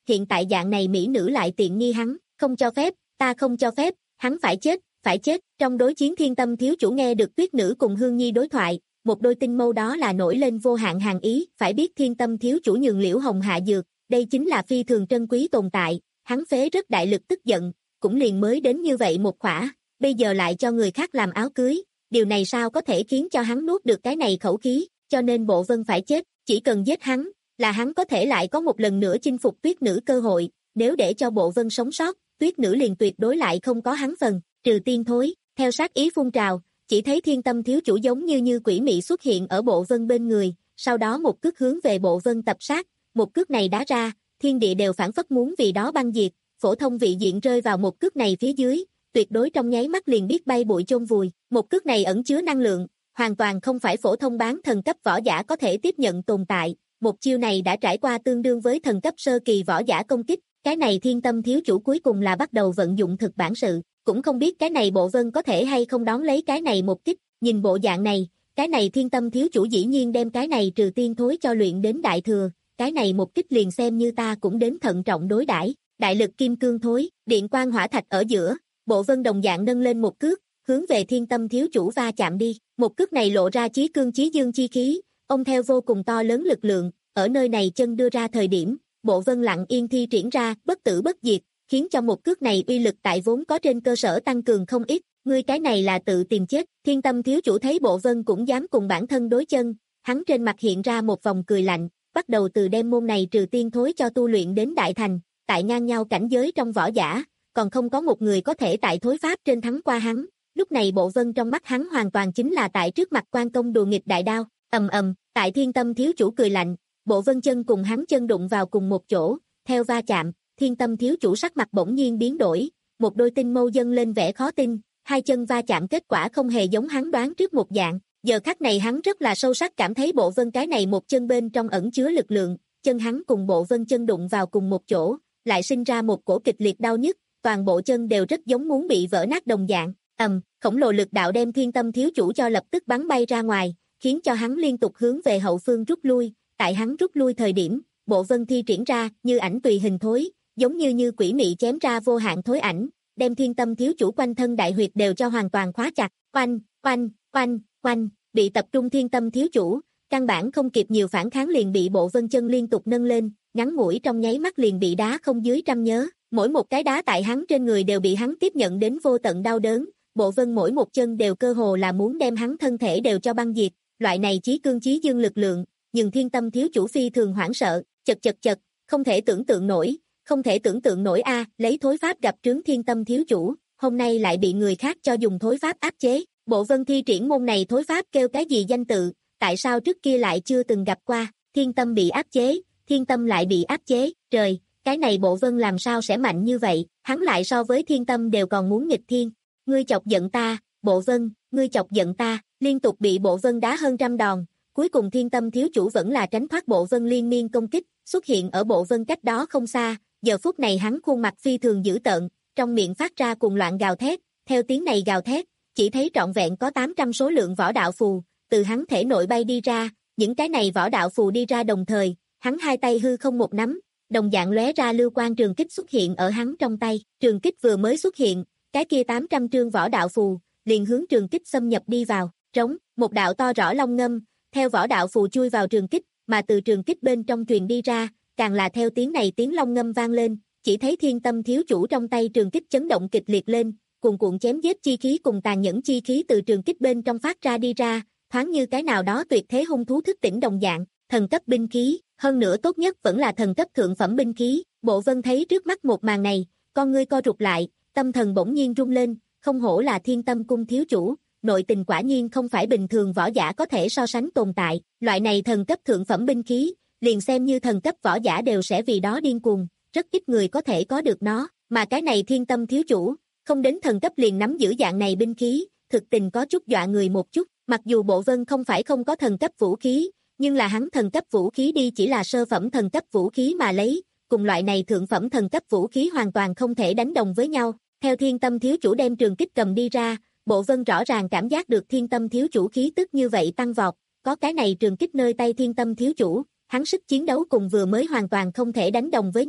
hiện tại dạng này mỹ nữ lại tiện nghi hắn, không cho phép, ta không cho phép, hắn phải chết, phải chết. Trong đối chiến Thiên Tâm thiếu chủ nghe được Tuyết Nữ cùng Hương Nhi đối thoại, một đôi tinh mâu đó là nổi lên vô hạn hàn ý, phải biết Thiên Tâm thiếu chủ nhường Liễu Hồng hạ dược, đây chính là phi thường trân quý tồn tại, hắn phế rất đại lực tức giận, cũng liền mới đến như vậy một khỏa, bây giờ lại cho người khác làm áo cưới, điều này sao có thể khiến cho hắn nuốt được cái này khẩu khí, cho nên Bộ Vân phải chết, chỉ cần giết hắn, là hắn có thể lại có một lần nữa chinh phục Tuyết Nữ cơ hội, nếu để cho Bộ Vân sống sót, Tuyết Nữ liền tuyệt đối lại không có hắn phần, trừ tiên thối, theo sát ý phun trào, chỉ thấy Thiên Tâm thiếu chủ giống như như quỷ mị xuất hiện ở Bộ Vân bên người, sau đó một cước hướng về Bộ Vân tập sát, một cước này đá ra, thiên địa đều phản phất muốn vì đó băng diệt, phổ thông vị diện rơi vào một cước này phía dưới, tuyệt đối trong nháy mắt liền biết bay bụi chôn vùi, một cước này ẩn chứa năng lượng, hoàn toàn không phải phổ thông bán thần cấp võ giả có thể tiếp nhận tồn tại, một chiêu này đã trải qua tương đương với thần cấp sơ kỳ võ giả công kích, cái này Thiên Tâm thiếu chủ cuối cùng là bắt đầu vận dụng thực bản sự, cũng không biết cái này Bộ Vân có thể hay không đón lấy cái này một kích, nhìn bộ dạng này, cái này Thiên Tâm thiếu chủ dĩ nhiên đem cái này trừ tiên thối cho luyện đến đại thừa, cái này một kích liền xem như ta cũng đến thận trọng đối đãi. Đại lực kim cương thối, điện quang hỏa thạch ở giữa, Bộ Vân đồng dạng nâng lên một cước, hướng về Thiên Tâm thiếu chủ va chạm đi, một cước này lộ ra chí cương chí dương chi khí, ông theo vô cùng to lớn lực lượng, ở nơi này chân đưa ra thời điểm, Bộ Vân lặng yên thi triển ra bất tử bất diệt, khiến cho một cước này uy lực tại vốn có trên cơ sở tăng cường không ít, ngươi cái này là tự tìm chết. Thiên Tâm thiếu chủ thấy Bộ Vân cũng dám cùng bản thân đối chân, hắn trên mặt hiện ra một vòng cười lạnh, bắt đầu từ đem môn này trừ tiên thối cho tu luyện đến đại thành, tại ngang nhau cảnh giới trong võ giả, còn không có một người có thể tại thối pháp trên thắng qua hắn. Lúc này Bộ Vân trong mắt hắn hoàn toàn chính là tại trước mặt quan công đùa nghịch đại đao, ầm ầm, tại Thiên Tâm thiếu chủ cười lạnh, Bộ Vân chân cùng hắn chân đụng vào cùng một chỗ, theo va chạm, Thiên Tâm thiếu chủ sắc mặt bỗng nhiên biến đổi, một đôi tinh mâu dâng lên vẻ khó tin, hai chân va chạm kết quả không hề giống hắn đoán trước một dạng, giờ khắc này hắn rất là sâu sắc cảm thấy Bộ Vân cái này một chân bên trong ẩn chứa lực lượng, chân hắn cùng Bộ Vân chân đụng vào cùng một chỗ, lại sinh ra một cổ kịch liệt đau nhức, toàn bộ chân đều rất giống muốn bị vỡ nát đồng dạng, ầm, khổng lồ lực đạo đem Thiên Tâm thiếu chủ cho lập tức bắn bay ra ngoài, khiến cho hắn liên tục hướng về hậu phương rút lui, tại hắn rút lui thời điểm, Bộ Vân thi triển ra như ảnh tùy hình thối, giống như như quỷ mị chém ra vô hạn thối ảnh, đem Thiên Tâm thiếu chủ quanh thân đại huyệt đều cho hoàn toàn khóa chặt, oanh, oanh, oanh, oanh, bị tập trung Thiên Tâm thiếu chủ, căn bản không kịp nhiều phản kháng liền bị Bộ Vân chân liên tục nâng lên, ngắn ngủi trong nháy mắt liền bị đá không dưới trăm nhớ, mỗi một cái đá tại hắn trên người đều bị hắn tiếp nhận đến vô tận đau đớn, Bộ Vân mỗi một chân đều cơ hồ là muốn đem hắn thân thể đều cho băng diệt, loại này chí cương chí dương lực lượng, nhưng Thiên Tâm thiếu chủ phi thường hoảng sợ, chật chật chật, không thể tưởng tượng nổi, không thể tưởng tượng nổi a, lấy thối pháp gặp trướng Thiên Tâm thiếu chủ, hôm nay lại bị người khác cho dùng thối pháp áp chế, Bộ Vân thi triển môn này thối pháp kêu cái gì danh tự, tại sao trước kia lại chưa từng gặp qua, Thiên Tâm bị áp chế, Thiên Tâm lại bị áp chế, trời, cái này Bộ Vân làm sao sẽ mạnh như vậy, hắn lại so với Thiên Tâm đều còn muốn nghịch thiên, ngươi chọc giận ta, Bộ Vân, ngươi chọc giận ta, liên tục bị Bộ Vân đá hơn trăm đòn, cuối cùng Thiên Tâm thiếu chủ vẫn là tránh thoát Bộ Vân liên miên công kích, xuất hiện ở Bộ Vân cách đó không xa, giờ phút này hắn khuôn mặt phi thường dữ tợn, trong miệng phát ra cuồng loạn gào thét, theo tiếng này gào thét, chỉ thấy trọn vẹn có tám trăm số lượng võ đạo phù, từ hắn thể nội bay đi ra, những cái này võ đạo phù đi ra đồng thời, hắn hai tay hư không một nắm, đồng dạng lóe ra lưu quang trường kích xuất hiện ở hắn trong tay, trường kích vừa mới xuất hiện, cái kia tám trăm trương võ đạo phù, liền hướng trường kích xâm nhập đi vào, trống, một đạo to rõ long ngâm, theo võ đạo phù chui vào trường kích, mà từ trường kích bên trong truyền đi ra, càng là theo tiếng này tiếng long ngâm vang lên, chỉ thấy Thiên Tâm thiếu chủ trong tay trường kích chấn động kịch liệt lên, cuồn cuộn chém giết chi khí cùng tàn nhẫn chi khí từ trường kích bên trong phát ra đi ra, thoáng như cái nào đó tuyệt thế hung thú thức tỉnh đồng dạng, thần cấp binh khí, hơn nữa tốt nhất vẫn là thần cấp thượng phẩm binh khí. Bộ Vân thấy trước mắt một màn này, con ngươi co rụt lại, tâm thần bỗng nhiên rung lên, không hổ là Thiên Tâm cung thiếu chủ, nội tình quả nhiên không phải bình thường võ giả có thể so sánh tồn tại, loại này thần cấp thượng phẩm binh khí, liền xem như thần cấp võ giả đều sẽ vì đó điên cuồng, rất ít người có thể có được nó, mà cái này Thiên Tâm thiếu chủ, không đến thần cấp liền nắm giữ dạng này binh khí, thực tình có chút dọa người một chút, mặc dù Bộ Vân không phải không có thần cấp vũ khí, nhưng là hắn thần cấp vũ khí đi chỉ là sơ phẩm thần cấp vũ khí mà lấy, cùng loại này thượng phẩm thần cấp vũ khí hoàn toàn không thể đánh đồng với nhau. Theo Thiên Tâm thiếu chủ đem trường kích cầm đi ra, Bộ Vân rõ ràng cảm giác được Thiên Tâm thiếu chủ khí tức như vậy tăng vọt, có cái này trường kích nơi tay Thiên Tâm thiếu chủ, hắn sức chiến đấu cùng vừa mới hoàn toàn không thể đánh đồng với nhau.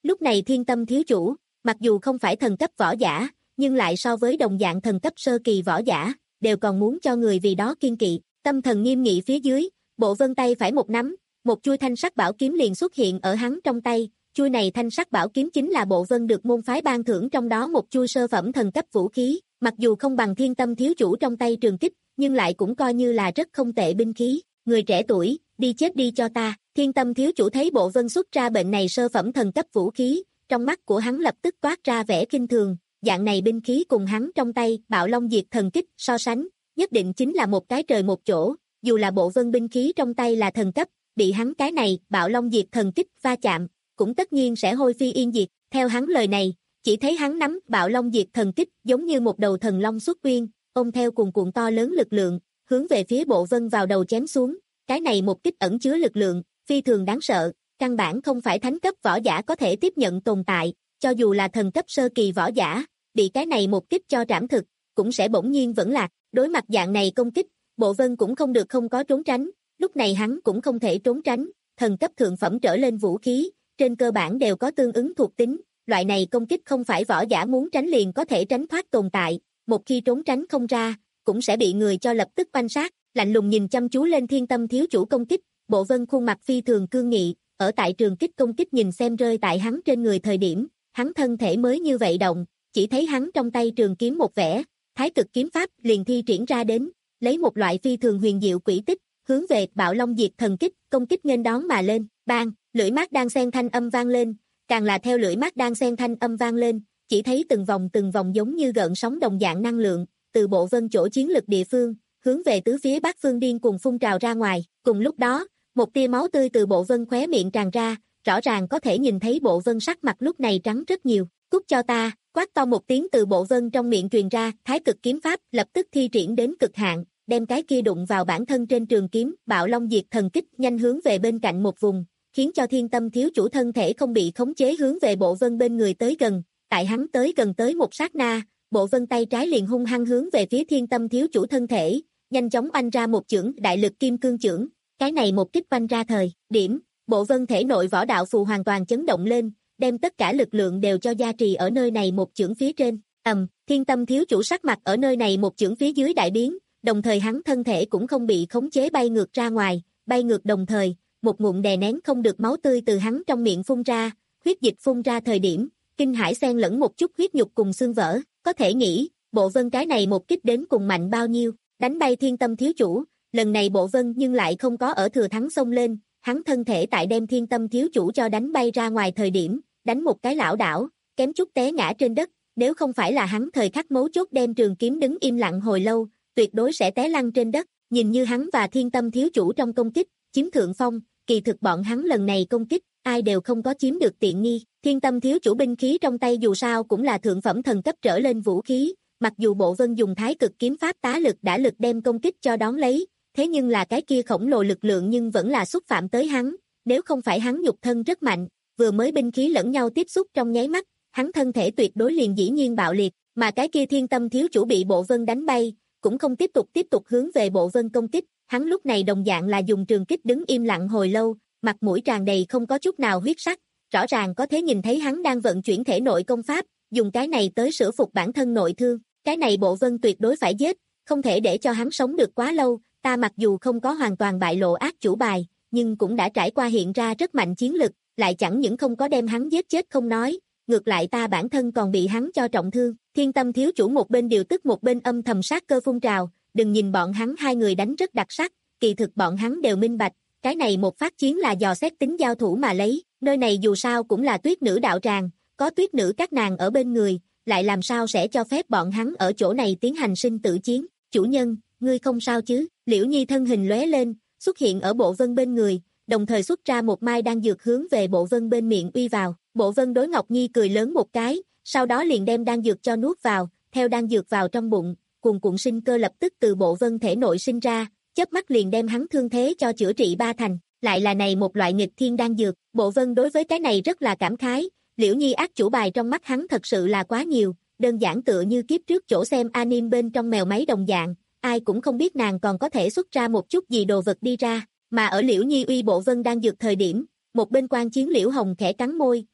Lúc này Thiên Tâm thiếu chủ, mặc dù không phải thần cấp võ giả, nhưng lại so với đồng dạng thần cấp sơ kỳ võ giả, đều còn muốn cho người vì đó kiên kỵ. Tâm thần nghiêm nghị phía dưới, Bộ Vân tay phải một nắm, một chuôi thanh sắc bảo kiếm liền xuất hiện ở hắn trong tay. Chuôi này thanh sắc bảo kiếm chính là Bộ Vân được môn phái ban thưởng trong đó một chuôi sơ phẩm thần cấp vũ khí, mặc dù không bằng Thiên Tâm thiếu chủ trong tay trường kích, nhưng lại cũng coi như là rất không tệ binh khí. Người trẻ tuổi, đi chết đi cho ta. Thiên Tâm thiếu chủ thấy Bộ Vân xuất ra bệnh này sơ phẩm thần cấp vũ khí, trong mắt của hắn lập tức toát ra vẻ kinh thường, dạng này binh khí cùng hắn trong tay Bạo Long Diệt Thần Kích so sánh, nhất định chính là một cái trời một chỗ, dù là Bộ Vân binh khí trong tay là thần cấp, bị hắn cái này Bạo Long Diệt Thần Kích va chạm, cũng tất nhiên sẽ hôi phi yên diệt. Theo hắn lời này, chỉ thấy hắn nắm Bạo Long Diệt Thần Kích giống như một đầu thần long xuất uyên, ôm theo cuồn cuộn to lớn lực lượng, hướng về phía Bộ Vân vào đầu chém xuống. Cái này một kích ẩn chứa lực lượng phi thường đáng sợ, căn bản không phải thánh cấp võ giả có thể tiếp nhận tồn tại, cho dù là thần cấp sơ kỳ võ giả, bị cái này một kích cho trảm thực, cũng sẽ bỗng nhiên vẫn lạc. Đối mặt dạng này công kích, Bộ Vân cũng không được không có trốn tránh, lúc này hắn cũng không thể trốn tránh, thần cấp thượng phẩm trở lên vũ khí, trên cơ bản đều có tương ứng thuộc tính, loại này công kích không phải võ giả muốn tránh liền có thể tránh thoát tồn tại, một khi trốn tránh không ra, cũng sẽ bị người cho lập tức oanh sát. Lạnh lùng nhìn chăm chú lên Thiên Tâm thiếu chủ công kích, Bộ Vân khuôn mặt phi thường cương nghị, ở tại trường kích công kích nhìn xem rơi tại hắn trên người thời điểm, hắn thân thể mới như vậy động, chỉ thấy hắn trong tay trường kiếm một vẻ, Thái Cực kiếm pháp liền thi triển ra đến, lấy một loại phi thường huyền diệu quỷ tích, hướng về Bạo Long Diệt Thần Kích, công kích nghênh đón mà lên. Bang, lưỡi mát đan sen thanh âm vang lên, càng là theo lưỡi mát đan sen thanh âm vang lên, chỉ thấy từng vòng từng vòng giống như gợn sóng đồng dạng năng lượng, từ Bộ Vân chỗ chiến lực địa phương, hướng về tứ phía bát phương điên cùng phun trào ra ngoài. Cùng lúc đó, một tia máu tươi từ Bộ Vân khóe miệng tràn ra, rõ ràng có thể nhìn thấy Bộ Vân sắc mặt lúc này trắng rất nhiều. Cút cho ta, quát to một tiếng từ Bộ Vân trong miệng truyền ra, Thái Cực kiếm pháp lập tức thi triển đến cực hạn, đem cái kia đụng vào bản thân trên trường kiếm, Bạo Long Diệt Thần Kích nhanh hướng về bên cạnh một vùng, khiến cho Thiên Tâm thiếu chủ thân thể không bị khống chế hướng về Bộ Vân bên người tới gần. Tại hắn tới gần tới một sát na, Bộ Vân tay trái liền hung hăng hướng về phía Thiên Tâm thiếu chủ thân thể, nhanh chóng oanh ra một chưởng đại lực kim cương chưởng. Cái này một kích oanh ra thời điểm, Bộ Vân thể nội võ đạo phù hoàn toàn chấn động lên, đem tất cả lực lượng đều cho gia trì ở nơi này một chưởng phía trên. Ầm, Thiên Tâm thiếu chủ sắc mặt ở nơi này một chưởng phía dưới đại biến, đồng thời hắn thân thể cũng không bị khống chế bay ngược ra ngoài, bay ngược đồng thời, một ngụm đè nén không được máu tươi từ hắn trong miệng phun ra, huyết dịch phun ra thời điểm, kinh hãi xen lẫn một chút huyết nhục cùng xương vỡ, có thể nghĩ, Bộ Vân cái này một kích đến cùng mạnh bao nhiêu, đánh bay Thiên Tâm thiếu chủ. Lần này Bộ Vân nhưng lại không có ở thừa thắng xông lên, hắn thân thể tại đem Thiên Tâm thiếu chủ cho đánh bay ra ngoài thời điểm, đánh một cái lảo đảo, kém chút té ngã trên đất, nếu không phải là hắn thời khắc mấu chốt đem trường kiếm đứng im lặng hồi lâu, tuyệt đối sẽ té lăn trên đất. Nhìn như hắn và Thiên Tâm thiếu chủ trong công kích, chiếm thượng phong, kỳ thực bọn hắn lần này công kích, ai đều không có chiếm được tiện nghi. Thiên Tâm thiếu chủ binh khí trong tay dù sao cũng là thượng phẩm thần cấp trở lên vũ khí, mặc dù Bộ Vân dùng Thái Cực kiếm pháp tá lực đã lực đem công kích cho đón lấy, thế nhưng là cái kia khổng lồ lực lượng nhưng vẫn là xúc phạm tới hắn, nếu không phải hắn nhục thân rất mạnh, vừa mới binh khí lẫn nhau tiếp xúc trong nháy mắt, hắn thân thể tuyệt đối liền dĩ nhiên bạo liệt, mà cái kia Thiên Tâm thiếu chủ bị Bộ Vân đánh bay, cũng không tiếp tục tiếp tục hướng về Bộ Vân công kích, hắn lúc này đồng dạng là dùng trường kích đứng im lặng hồi lâu, mặt mũi tràn đầy không có chút nào huyết sắc, rõ ràng có thể nhìn thấy hắn đang vận chuyển thể nội công pháp, dùng cái này tới sửa phục bản thân nội thương, cái này Bộ Vân tuyệt đối phải giết, không thể để cho hắn sống được quá lâu, ta mặc dù không có hoàn toàn bại lộ ác chủ bài, nhưng cũng đã trải qua hiện ra rất mạnh chiến lực, lại chẳng những không có đem hắn giết chết không nói, ngược lại ta bản thân còn bị hắn cho trọng thương. Thiên Tâm thiếu chủ một bên điều tức một bên âm thầm sát cơ phun trào, đừng nhìn bọn hắn hai người đánh rất đặc sắc, kỳ thực bọn hắn đều minh bạch, cái này một phát chiến là dò xét tính giao thủ mà lấy, nơi này dù sao cũng là tuyết nữ đạo tràng, có tuyết nữ các nàng ở bên người, lại làm sao sẽ cho phép bọn hắn ở chỗ này tiến hành sinh tử chiến. Chủ nhân, ngươi không sao chứ? Liễu Nhi thân hình lóe lên, xuất hiện ở Bộ Vân bên người, đồng thời xuất ra một mai đan dược hướng về Bộ Vân bên miệng uy vào. Bộ Vân đối Ngọc Nhi cười lớn một cái, sau đó liền đem đan dược cho nuốt vào, theo đan dược vào trong bụng, cuồn cuộn sinh cơ lập tức từ Bộ Vân thể nội sinh ra, chớp mắt liền đem hắn thương thế cho chữa trị ba thành, lại là này một loại nghịch thiên đan dược. Bộ Vân đối với cái này rất là cảm khái, Liễu Nhi ác chủ bài trong mắt hắn thật sự là quá nhiều, đơn giản tựa như kiếp trước chỗ xem anime bên trong mèo máy đồng dạng, ai cũng không biết nàng còn có thể xuất ra một chút gì đồ vật đi ra, mà ở Liễu Nhi uy Bộ Vân đan dược thời điểm, một bên quan chiến Liễu Hồng khẽ cắn môi,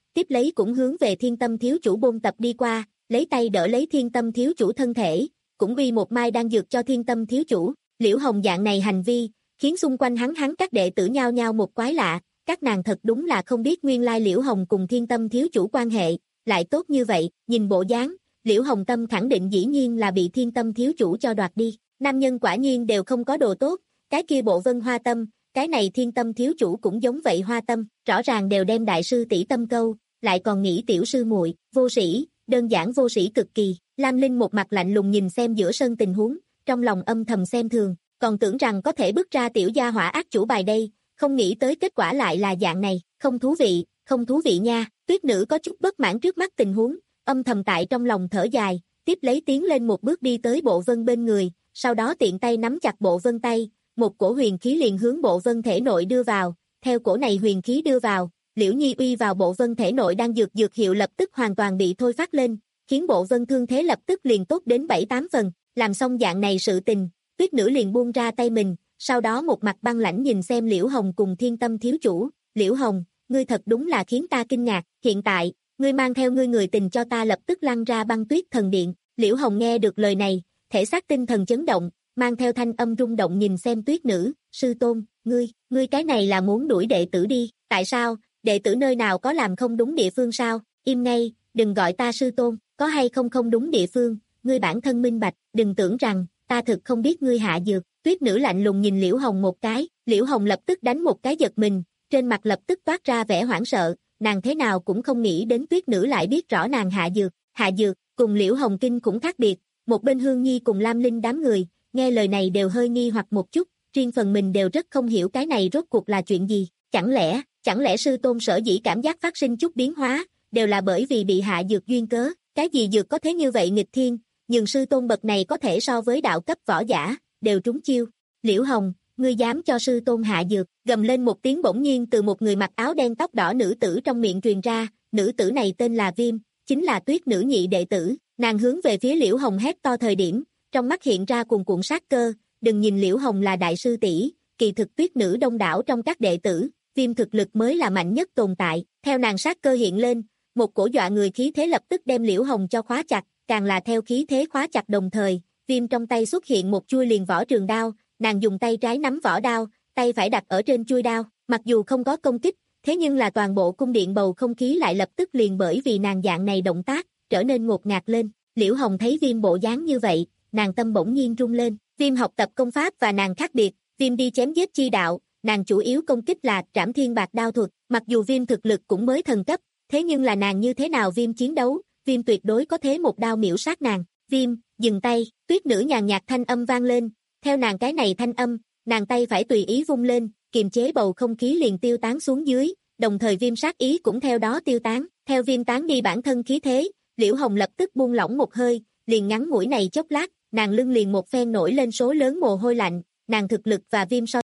tiếp lấy cũng hướng về Thiên Tâm thiếu chủ bôn tập đi qua, lấy tay đỡ lấy Thiên Tâm thiếu chủ thân thể, cũng uy một mai đan dược cho Thiên Tâm thiếu chủ. Liễu Hồng dạng này hành vi, khiến xung quanh hắn hắn các đệ tử nhao nhao một quái lạ, các nàng thật đúng là không biết nguyên lai Liễu Hồng cùng Thiên Tâm thiếu chủ quan hệ, lại tốt như vậy, nhìn bộ dáng, Liễu Hồng tâm khẳng định dĩ nhiên là bị Thiên Tâm thiếu chủ cho đoạt đi. Nam nhân quả nhiên đều không có đồ tốt, cái kia bộ Vân Hoa Tâm, cái này Thiên Tâm thiếu chủ cũng giống vậy Hoa Tâm, rõ ràng đều đem đại sư tỷ tâm câu, lại còn nghĩ tiểu sư muội, vô sĩ, đơn giản vô sĩ cực kỳ. Lam Linh một mặt lạnh lùng nhìn xem giữa sân tình huống, trong lòng âm thầm xem thường, còn tưởng rằng có thể bước ra tiểu gia hỏa ác chủ bài đây, không nghĩ tới kết quả lại là dạng này, không thú vị, không thú vị nha. Tuyết nữ có chút bất mãn trước mắt tình huống, âm thầm tại trong lòng thở dài, tiếp lấy tiến lên một bước đi tới Bộ Vân bên người, sau đó tiện tay nắm chặt Bộ Vân tay, một cổ huyền khí liền hướng Bộ Vân thể nội đưa vào, theo cổ này huyền khí đưa vào, Liễu Nhi uy vào Bộ Vân thể nội đang dược dược hiệu lập tức hoàn toàn bị thôi phát lên, khiến Bộ Vân thương thế lập tức liền tốt đến bảy tám phần, làm xong dạng này sự tình, Tuyết nữ liền buông ra tay mình, sau đó một mặt băng lãnh nhìn xem Liễu Hồng cùng Thiên Tâm thiếu chủ, Liễu Hồng, ngươi thật đúng là khiến ta kinh ngạc, hiện tại, ngươi mang theo ngươi người tình cho ta lập tức lăn ra băng tuyết thần điện. Liễu Hồng nghe được lời này, thể xác tinh thần chấn động, mang theo thanh âm rung động nhìn xem Tuyết nữ, sư tôn, ngươi, ngươi cái này là muốn đuổi đệ tử đi, tại sao, đệ tử nơi nào có làm không đúng địa phương sao, im ngay, đừng gọi ta sư tôn, có hay không không đúng địa phương, ngươi bản thân minh bạch, đừng tưởng rằng, ta thực không biết ngươi hạ dược. Tuyết nữ lạnh lùng nhìn Liễu Hồng một cái, Liễu Hồng lập tức đánh một cái giật mình, trên mặt lập tức toát ra vẻ hoảng sợ, nàng thế nào cũng không nghĩ đến Tuyết nữ lại biết rõ nàng hạ dược, hạ dược, cùng Liễu Hồng kinh cũng khác biệt, một bên Hương Nhi cùng Lam Linh đám người, nghe lời này đều hơi nghi hoặc một chút, riêng phần mình đều rất không hiểu cái này rốt cuộc là chuyện gì, chẳng lẽ, chẳng lẽ sư tôn sở dĩ cảm giác phát sinh chút biến hóa, đều là bởi vì bị hạ dược duyên cớ, cái gì dược có thế như vậy nghịch thiên, nhưng sư tôn bậc này có thể so với đạo cấp võ giả, đều trúng chiêu. Liễu Hồng, ngươi dám cho sư tôn hạ dược, gầm lên một tiếng bỗng nhiên từ một người mặc áo đen tóc đỏ nữ tử trong miệng truyền ra, nữ tử này tên là Viêm, chính là Tuyết nữ nhị đệ tử, nàng hướng về phía Liễu Hồng hét to thời điểm, trong mắt hiện ra cuồn cuộn sát cơ, đừng nhìn Liễu Hồng là đại sư tỷ, kỳ thực Tuyết nữ đông đảo trong các đệ tử, Viêm thực lực mới là mạnh nhất tồn tại, theo nàng sát cơ hiện lên, một cổ dọa người khí thế lập tức đem Liễu Hồng cho khóa chặt, càng là theo khí thế khóa chặt đồng thời, Viêm trong tay xuất hiện một chuôi liền vỏ trường đao, nàng dùng tay trái nắm vỏ đao, tay phải đặt ở trên chuôi đao, mặc dù không có công kích, thế nhưng là toàn bộ cung điện bầu không khí lại lập tức liền bởi vì nàng dạng này động tác, trở nên ngột ngạt lên. Liễu Hồng thấy Viêm bộ dáng như vậy, nàng tâm bỗng nhiên rung lên, Viêm học tập công pháp và nàng khác biệt, Viêm đi chém giết chi đạo, nàng chủ yếu công kích là Trảm Thiên Bạc đao thuật, mặc dù Viêm thực lực cũng mới thần cấp, thế nhưng là nàng như thế nào Viêm chiến đấu, Viêm tuyệt đối có thế một đao miểu sát nàng. Viêm, dừng tay, Tuyết nữ nhàn nhạt thanh âm vang lên, theo nàng cái này thanh âm, nàng tay phải tùy ý vung lên, kiềm chế bầu không khí liền tiêu tán xuống dưới, đồng thời Viêm sát ý cũng theo đó tiêu tán, theo Viêm tán đi bản thân khí thế, Liễu Hồng lập tức buông lỏng một hơi, liền ngắn ngủi này chốc lát, nàng lưng liền một phen nổi lên số lớn mồ hôi lạnh, nàng thực lực và Viêm so.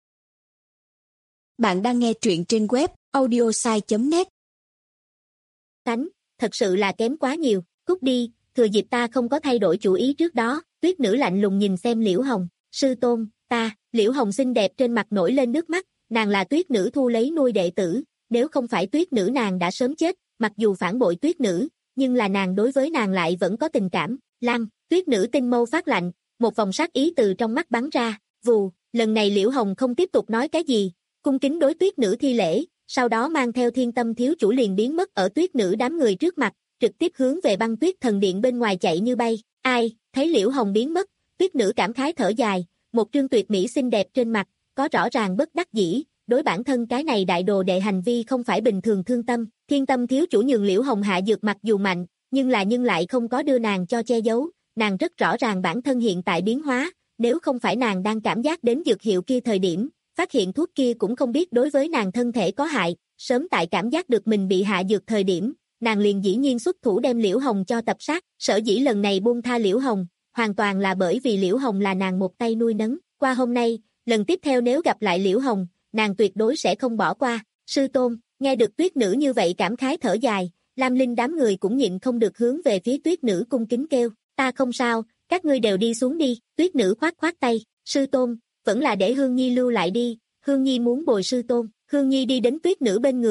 Bạn đang nghe truyện trên web audiosai chấm net. Tánh, thật sự là kém quá nhiều, cút đi, thừa dịp ta không có thay đổi chủ ý trước đó, Tuyết nữ lạnh lùng nhìn xem Liễu Hồng, sư tôn, ta, Liễu Hồng xinh đẹp trên mặt nổi lên nước mắt, nàng là Tuyết nữ thu lấy nuôi đệ tử, nếu không phải Tuyết nữ nàng đã sớm chết, mặc dù phản bội Tuyết nữ, nhưng là nàng đối với nàng lại vẫn có tình cảm, Lăng, Tuyết nữ tinh mâu phát lạnh, một vòng sát ý từ trong mắt bắn ra, vù, lần này Liễu Hồng không tiếp tục nói cái gì, cung kính đối Tuyết nữ thi lễ, sau đó mang theo Thiên Tâm thiếu chủ liền biến mất ở Tuyết nữ đám người trước mặt, trực tiếp hướng về băng tuyết thần điện bên ngoài chạy như bay, ai, thấy Liễu Hồng biến mất, Tuyết nữ cảm khái thở dài, một trương tuyệt mỹ xinh đẹp trên mặt, có rõ ràng bất đắc dĩ, đối bản thân cái này đại đồ đệ hành vi không phải bình thường thương tâm, Thiên Tâm thiếu chủ nhường Liễu Hồng hạ dược mặc dù mạnh, nhưng là nhưng lại không có đưa nàng cho che giấu, nàng rất rõ ràng bản thân hiện tại biến hóa, nếu không phải nàng đang cảm giác đến dược hiệu kia thời điểm, phát hiện thuốc kia cũng không biết đối với nàng thân thể có hại, sớm tại cảm giác được mình bị hạ dược thời điểm, nàng liền dĩ nhiên xuất thủ đem Liễu Hồng cho tập sát, sở dĩ lần này buông tha Liễu Hồng, hoàn toàn là bởi vì Liễu Hồng là nàng một tay nuôi nấng, qua hôm nay, lần tiếp theo nếu gặp lại Liễu Hồng, nàng tuyệt đối sẽ không bỏ qua, sư tôn, nghe được Tuyết nữ như vậy cảm khái thở dài, Lam Linh đám người cũng nhịn không được hướng về phía Tuyết nữ cung kính kêu, ta không sao, các ngươi đều đi xuống đi, Tuyết nữ khoát khoát tay, sư tôn, vẫn là để Hương Nhi lưu lại đi, Hương Nhi muốn bồi sư tôn, Hương Nhi đi đến Tuyết nữ bên người,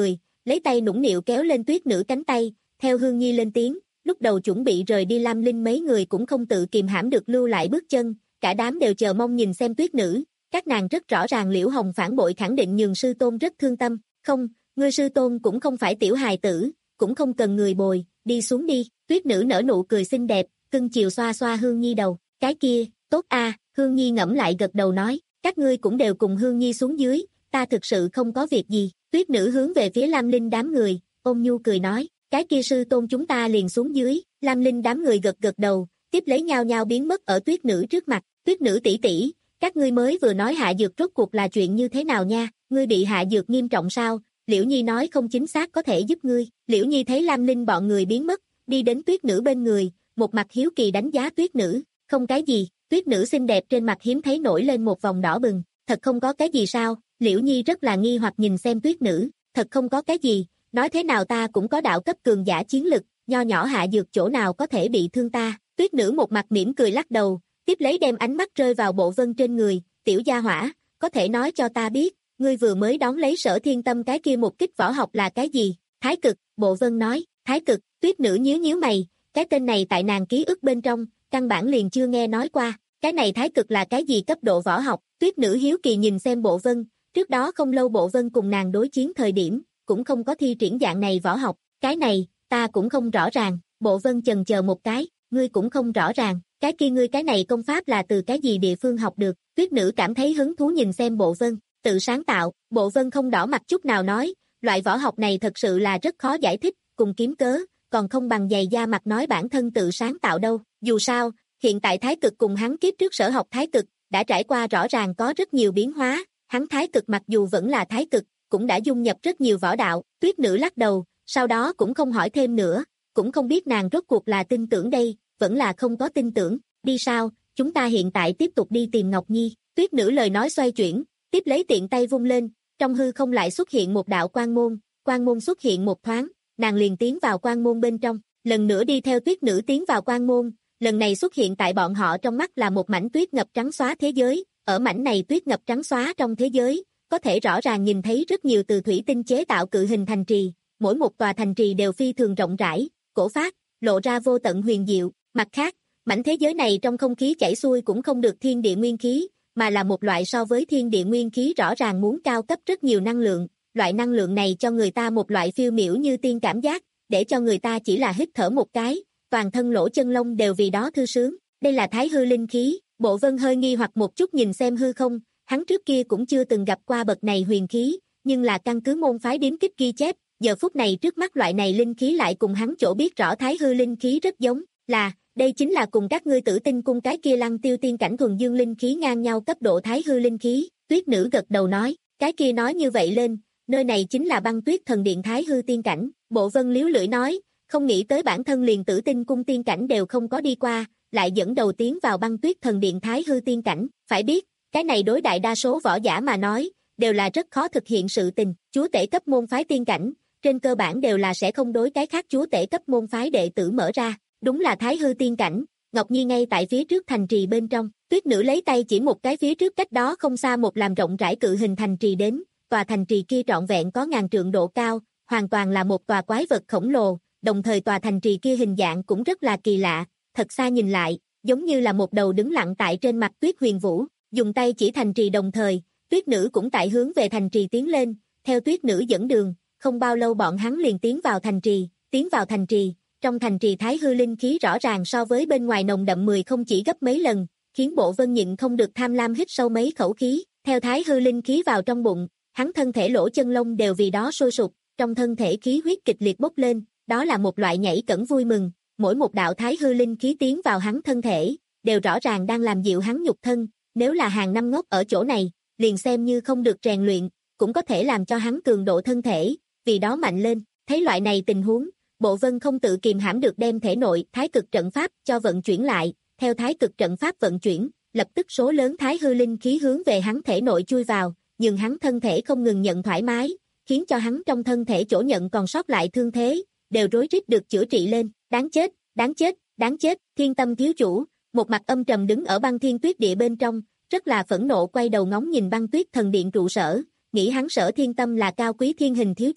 lấy tay nũng nịu kéo lên tuyết nữ cánh tay, theo Hương Nhi lên tiếng, lúc đầu chuẩn bị rời đi Lam Linh mấy người cũng không tự kìm hãm được lưu lại bước chân, cả đám đều chờ mong nhìn xem tuyết nữ, các nàng rất rõ ràng Liễu Hồng phản bội khẳng định nhường sư tôn rất thương tâm, không, ngươi sư tôn cũng không phải tiểu hài tử, cũng không cần người bồi, đi xuống đi, tuyết nữ nở nụ cười xinh đẹp, cưng chiều xoa xoa Hương Nhi đầu, cái kia, tốt a, Hương Nhi ngẫm lại gật đầu nói, các ngươi cũng đều cùng Hương Nhi xuống dưới, ta thực sự không có việc gì, tuyết nữ hướng về phía Lam Linh đám người, ôm nhu cười nói, cái kia sư tôn chúng ta liền xuống dưới, Lam Linh đám người gật gật đầu, tiếp lấy nhao nhao biến mất ở tuyết nữ trước mặt, tuyết nữ tỷ tỷ, các ngươi mới vừa nói hạ dược rốt cuộc là chuyện như thế nào nha, ngươi bị hạ dược nghiêm trọng sao, Liễu Nhi nói không chính xác có thể giúp ngươi, Liễu Nhi thấy Lam Linh bọn người biến mất, đi đến tuyết nữ bên người, một mặt hiếu kỳ đánh giá tuyết nữ, không cái gì, tuyết nữ xinh đẹp trên mặt hiếm thấy nổi lên một vòng đỏ bừng, thật không có cái gì sao, Liễu Nhi rất là nghi hoặc nhìn xem tuyết nữ, thật không có cái gì, nói thế nào ta cũng có đạo cấp cường giả chiến lực, nho nhỏ hạ dược chỗ nào có thể bị thương ta, tuyết nữ một mặt mỉm cười lắc đầu, tiếp lấy đem ánh mắt rơi vào Bộ Vân trên người, tiểu gia hỏa, có thể nói cho ta biết, ngươi vừa mới đón lấy Sở Thiên Tâm cái kia một kích võ học là cái gì, Thái Cực, Bộ Vân nói, Thái Cực, tuyết nữ nhíu nhíu mày, cái tên này tại nàng ký ức bên trong, căn bản liền chưa nghe nói qua, cái này Thái Cực là cái gì cấp độ võ học, tuyết nữ hiếu kỳ nhìn xem Bộ Vân, trước đó không lâu Bộ Vân cùng nàng đối chiến thời điểm, cũng không có thi triển dạng này võ học, cái này, ta cũng không rõ ràng, Bộ Vân chần chờ một cái, ngươi cũng không rõ ràng, cái kia ngươi cái này công pháp là từ cái gì địa phương học được, tuyết nữ cảm thấy hứng thú nhìn xem Bộ Vân, tự sáng tạo, Bộ Vân không đỏ mặt chút nào nói, loại võ học này thật sự là rất khó giải thích, cùng kiếm cớ, còn không bằng dày da mặt nói bản thân tự sáng tạo đâu, dù sao, hiện tại Thái Cực cùng hắn kiếp trước sở học Thái Cực, đã trải qua rõ ràng có rất nhiều biến hóa, hắn Thái Cực mặc dù vẫn là Thái Cực, cũng đã dung nhập rất nhiều võ đạo, tuyết nữ lắc đầu, sau đó cũng không hỏi thêm nữa, cũng không biết nàng rốt cuộc là tin tưởng đây, vẫn là không có tin tưởng, đi sao, chúng ta hiện tại tiếp tục đi tìm Ngọc Nhi, tuyết nữ lời nói xoay chuyển, tiếp lấy tiện tay vung lên, trong hư không lại xuất hiện một đạo quang môn, quang môn xuất hiện một thoáng, nàng liền tiến vào quang môn bên trong, lần nữa đi theo tuyết nữ tiến vào quang môn, lần này xuất hiện tại bọn họ trong mắt là một mảnh tuyết ngập trắng xóa thế giới, ở mảnh này tuyết ngập trắng xóa trong thế giới, có thể rõ ràng nhìn thấy rất nhiều từ thủy tinh chế tạo cự hình thành trì, mỗi một tòa thành trì đều phi thường rộng rãi, cổ phác, lộ ra vô tận huyền diệu, mặt khác, mảnh thế giới này trong không khí chảy xuôi cũng không được thiên địa nguyên khí, mà là một loại so với thiên địa nguyên khí rõ ràng muốn cao cấp rất nhiều năng lượng, loại năng lượng này cho người ta một loại phiêu miểu như tiên cảm giác, để cho người ta chỉ là hít thở một cái, toàn thân lỗ chân lông đều vì đó thư sướng, đây là thái hư linh khí, Bộ Vân hơi nghi hoặc một chút nhìn xem hư không, hắn trước kia cũng chưa từng gặp qua bậc này huyền khí, nhưng là căn cứ môn phái điếm kích ghi chép, giờ phút này trước mắt loại này linh khí lại cùng hắn chỗ biết rõ thái hư linh khí rất giống, là, đây chính là cùng các ngươi Tử Tinh cung cái kia Lăng Tiêu tiên cảnh thuần dương linh khí ngang nhau cấp độ thái hư linh khí, tuyết nữ gật đầu nói, cái kia nói như vậy lên, nơi này chính là băng tuyết thần điện thái hư tiên cảnh, Bộ Vân liếu lưỡi nói, không nghĩ tới bản thân liền Tử Tinh cung tiên cảnh đều không có đi qua, lại dẫn đầu tiến vào băng tuyết thần điện thái hư tiên cảnh, phải biết, cái này đối đại đa số võ giả mà nói, đều là rất khó thực hiện sự tình, chúa tể cấp môn phái tiên cảnh, trên cơ bản đều là sẽ không đối cái khác chúa tể cấp môn phái đệ tử mở ra, đúng là thái hư tiên cảnh, Ngọc Nhi ngay tại phía trước thành trì bên trong, tuyết nữ lấy tay chỉ một cái phía trước cách đó không xa một làm rộng rãi cự hình thành trì đến, tòa thành trì kia trọn vẹn có ngàn trượng độ cao, hoàn toàn là một tòa quái vật khổng lồ, đồng thời tòa thành trì kia hình dạng cũng rất là kỳ lạ, thật xa nhìn lại, giống như là một đầu đứng lặng tại trên mặt tuyết huyền vũ, dùng tay chỉ thành trì đồng thời, tuyết nữ cũng tại hướng về thành trì tiến lên, theo tuyết nữ dẫn đường, không bao lâu bọn hắn liền tiến vào thành trì, tiến vào thành trì, trong thành trì thái hư linh khí rõ ràng so với bên ngoài nồng đậm mười không chỉ gấp mấy lần, khiến Bộ Vân nhịn không được tham lam hít sâu mấy khẩu khí, theo thái hư linh khí vào trong bụng, hắn thân thể lỗ chân lông đều vì đó sôi sục, trong thân thể khí huyết kịch liệt bốc lên, đó là một loại nhảy cẫng vui mừng, mỗi một đạo thái hư linh khí tiến vào hắn thân thể, đều rõ ràng đang làm dịu hắn nhục thân, nếu là hàng năm ngốc ở chỗ này, liền xem như không được rèn luyện, cũng có thể làm cho hắn cường độ thân thể, vì đó mạnh lên, thấy loại này tình huống, Bộ Vân không tự kìm hãm được đem thể nội thái cực trận pháp cho vận chuyển lại, theo thái cực trận pháp vận chuyển, lập tức số lớn thái hư linh khí hướng về hắn thể nội chui vào, nhưng hắn thân thể không ngừng nhận thoải mái, khiến cho hắn trong thân thể chỗ nhận còn sót lại thương thế, đều rối rít được chữa trị lên, đáng chết, đáng chết, đáng chết, Thiên Tâm thiếu chủ, một mặt âm trầm đứng ở băng thiên tuyết địa bên trong, rất là phẫn nộ quay đầu ngóng nhìn băng tuyết thần điện trụ sở, nghĩ hắn Sở Thiên Tâm là cao quý thiên hình thiếu chủ,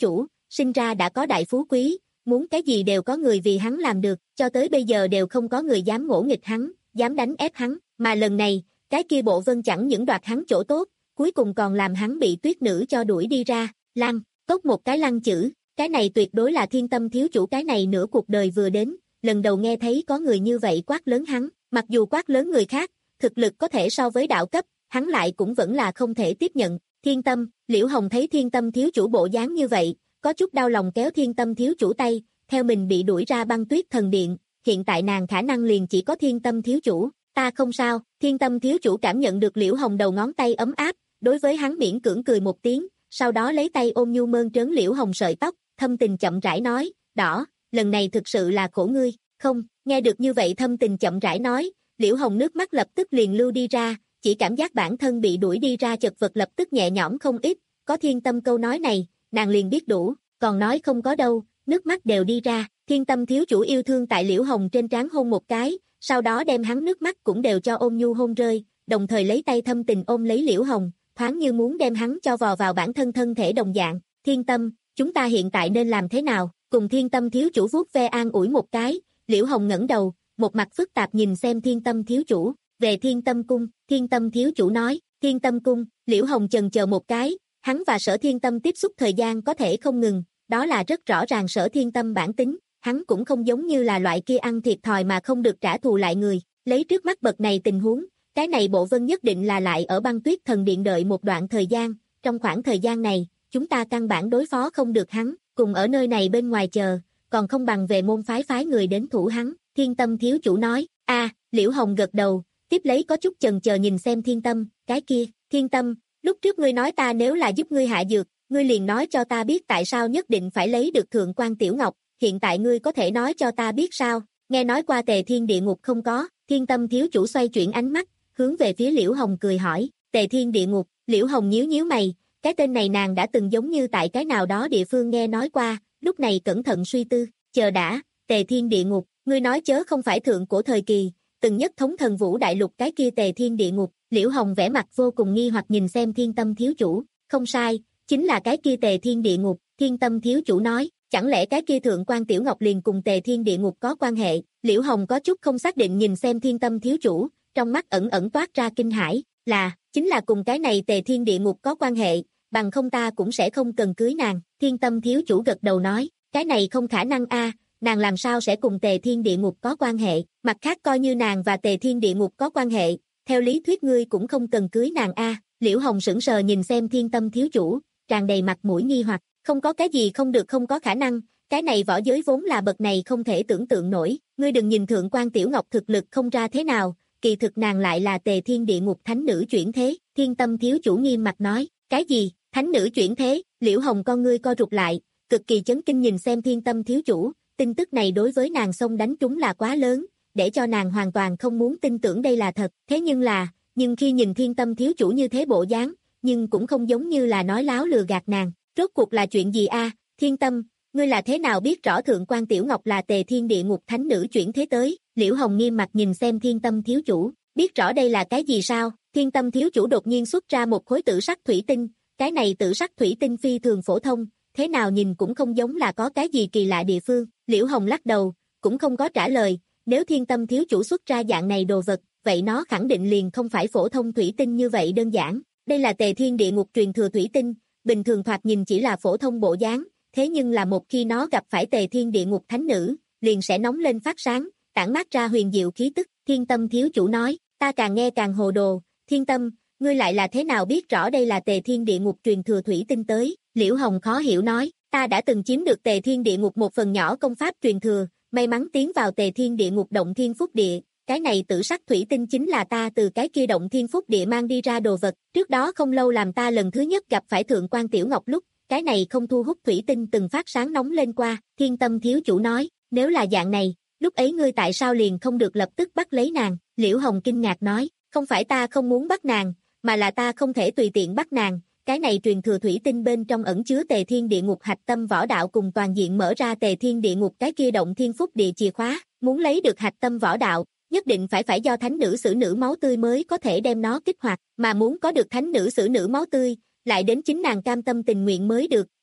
sinh ra đã có đại phú quý, muốn cái gì đều có người vì hắn làm được, cho tới bây giờ đều không có người dám ngỗ nghịch hắn, dám đánh ép hắn, mà lần này, cái kia bộ vân chẳng những đoạt hắn chỗ tốt, cuối cùng còn làm hắn bị tuyết nữ cho đuổi đi ra, lăng, cốc một cái lăng chữ, cái này tuyệt đối là Thiên Tâm thiếu chủ cái này nửa cuộc đời vừa đến, lần đầu nghe thấy có người như vậy quát lớn hắn, mặc dù quát lớn người khác, thực lực có thể so với đạo cấp, hắn lại cũng vẫn là không thể tiếp nhận. Thiên Tâm, Liễu Hồng thấy Thiên Tâm thiếu chủ bộ dáng như vậy, có chút đau lòng kéo Thiên Tâm thiếu chủ tay, theo mình bị đuổi ra băng tuyết thần điện, hiện tại nàng khả năng liền chỉ có Thiên Tâm thiếu chủ, ta không sao. Thiên Tâm thiếu chủ cảm nhận được Liễu Hồng đầu ngón tay ấm áp, đối với hắn miễn cưỡng cười một tiếng, sau đó lấy tay ôm nhu mơn trớn Liễu Hồng sợi tóc, thâm tình chậm rãi nói, đỏ, lần này thực sự là khổ ngươi, không, nghe được như vậy thâm tình chậm rãi nói, Liễu Hồng nước mắt lập tức liền lưu đi ra, chỉ cảm giác bản thân bị đuổi đi ra chật vật lập tức nhẹ nhõm không ít, có Thiên Tâm câu nói này, nàng liền biết đủ, còn nói không có đâu, nước mắt đều đi ra. Thiên Tâm thiếu chủ yêu thương tại Liễu Hồng trên trán hôn một cái, sau đó đem hắn nước mắt cũng đều cho ôm nhu hôn rơi, đồng thời lấy tay thâm tình ôm lấy Liễu Hồng, thoáng như muốn đem hắn cho vò vào bản thân thân thể đồng dạng. Thiên Tâm, chúng ta hiện tại nên làm thế nào? Cùng Thiên Tâm thiếu chủ vuốt ve an ủi một cái, Liễu Hồng ngẩng đầu, một mặt phức tạp nhìn xem Thiên Tâm thiếu chủ, về Thiên Tâm cung, Thiên Tâm thiếu chủ nói, Thiên Tâm cung, Liễu Hồng chần chờ một cái, hắn và Sở Thiên Tâm tiếp xúc thời gian có thể không ngừng, đó là rất rõ ràng Sở Thiên Tâm bản tính, hắn cũng không giống như là loại kia ăn thiệt thòi mà không được trả thù lại người, lấy trước mắt bậc này tình huống, cái này bộ vân nhất định là lại ở băng tuyết thần điện đợi một đoạn thời gian, trong khoảng thời gian này, chúng ta căn bản đối phó không được hắn, cùng ở nơi này bên ngoài chờ, còn không bằng về môn phái phái người đến thủ hắn. Thiên Tâm thiếu chủ nói, a, Liễu Hồng gật đầu, tiếp lấy có chút chần chờ nhìn xem Thiên Tâm, cái kia, Thiên Tâm, lúc trước ngươi nói ta nếu là giúp ngươi hạ dược, ngươi liền nói cho ta biết tại sao nhất định phải lấy được Thượng quan Tiểu Ngọc, hiện tại ngươi có thể nói cho ta biết sao? Nghe nói qua Tề Thiên địa ngục không có? Thiên Tâm thiếu chủ xoay chuyển ánh mắt, hướng về phía Liễu Hồng cười hỏi, Tề Thiên địa ngục. Liễu Hồng nhíu nhíu mày, cái tên này nàng đã từng giống như tại cái nào đó địa phương nghe nói qua, lúc này cẩn thận suy tư, chờ đã, Tề Thiên địa ngục, ngươi nói chớ không phải thượng cổ thời kỳ, từng nhất thống thần vũ đại lục cái kia Tề Thiên địa ngục. Liễu Hồng vẻ mặt vô cùng nghi hoặc nhìn xem Thiên Tâm thiếu chủ, không sai, chính là cái kia Tề Thiên địa ngục. Thiên Tâm thiếu chủ nói, chẳng lẽ cái kia Thượng quan Tiểu Ngọc liền cùng Tề Thiên địa ngục có quan hệ? Liễu Hồng có chút không xác định nhìn xem Thiên Tâm thiếu chủ, trong mắt ẩn ẩn toát ra kinh hãi, là, chính là cùng cái này Tề Thiên địa ngục có quan hệ, bằng không ta cũng sẽ không cần cưới nàng. Thiên Tâm thiếu chủ gật đầu nói, cái này không khả năng a, nàng làm sao sẽ cùng Tề Thiên địa ngục có quan hệ, mặt khác coi như nàng và Tề Thiên địa ngục có quan hệ, theo lý thuyết ngươi cũng không cần cưới nàng a. Liễu Hồng sững sờ nhìn xem Thiên Tâm thiếu chủ, tràn đầy mặt mũi nghi hoặc, không có cái gì không được không có khả năng, cái này võ giới vốn là bậc này không thể tưởng tượng nổi, ngươi đừng nhìn Thượng quan Tiểu Ngọc thực lực không ra thế nào, kỳ thực nàng lại là Tề Thiên địa ngục thánh nữ chuyển thế. Thiên Tâm thiếu chủ nghiêm mặt nói, cái gì, thánh nữ chuyển thế? Liễu Hồng con ngươi co rụt lại, cực kỳ chấn kinh nhìn xem Thiên Tâm thiếu chủ, tin tức này đối với nàng xông đánh trúng là quá lớn, để cho nàng hoàn toàn không muốn tin tưởng đây là thật, thế nhưng là, nhưng khi nhìn Thiên Tâm thiếu chủ như thế bộ dáng, nhưng cũng không giống như là nói láo lừa gạt nàng, rốt cuộc là chuyện gì a? Thiên Tâm, ngươi là thế nào biết rõ Thượng quan Tiểu Ngọc là Tề Thiên địa ngục thánh nữ chuyển thế tới? Liễu Hồng nghiêm mặt nhìn xem Thiên Tâm thiếu chủ, biết rõ đây là cái gì sao? Thiên Tâm thiếu chủ đột nhiên xuất ra một khối tử sắc thủy tinh, cái này tử sắc thủy tinh phi thường phổ thông, thế nào nhìn cũng không giống là có cái gì kỳ lạ địa phương. Liễu Hồng lắc đầu, cũng không có trả lời, nếu Thiên Tâm thiếu chủ xuất ra dạng này đồ vật, vậy nó khẳng định liền không phải phổ thông thủy tinh như vậy đơn giản. Đây là Tề Thiên địa ngục truyền thừa thủy tinh, bình thường thoạt nhìn chỉ là phổ thông bộ dáng, thế nhưng là một khi nó gặp phải Tề Thiên địa ngục thánh nữ, liền sẽ nóng lên phát sáng, tản mát ra huyền diệu khí tức. Thiên Tâm thiếu chủ nói, ta càng nghe càng hồ đồ, Thiên Tâm, ngươi lại là thế nào biết rõ đây là Tề Thiên địa ngục truyền thừa thủy tinh tới? Liễu Hồng khó hiểu nói, ta đã từng chiếm được Tề Thiên địa ngục một phần nhỏ công pháp truyền thừa, may mắn tiến vào Tề Thiên địa ngục động thiên phúc địa, cái này tử sắc thủy tinh chính là ta từ cái kia động thiên phúc địa mang đi ra đồ vật, trước đó không lâu làm ta lần thứ nhất gặp phải Thượng quan Tiểu Ngọc lúc, cái này không thu hút thủy tinh từng phát sáng nóng lên qua. Thiên Tâm thiếu chủ nói, nếu là dạng này, lúc ấy ngươi tại sao liền không được lập tức bắt lấy nàng? Liễu Hồng kinh ngạc nói, không phải ta không muốn bắt nàng, mà là ta không thể tùy tiện bắt nàng, cái này truyền thừa thủy tinh bên trong ẩn chứa Tề Thiên địa ngục hạch tâm võ đạo cùng toàn diện mở ra Tề Thiên địa ngục cái kia động thiên phúc địa chìa khóa, muốn lấy được hạch tâm võ đạo, nhất định phải phải do thánh nữ xử nữ máu tươi mới có thể đem nó kích hoạt, mà muốn có được thánh nữ xử nữ máu tươi, lại đến chính nàng cam tâm tình nguyện mới được,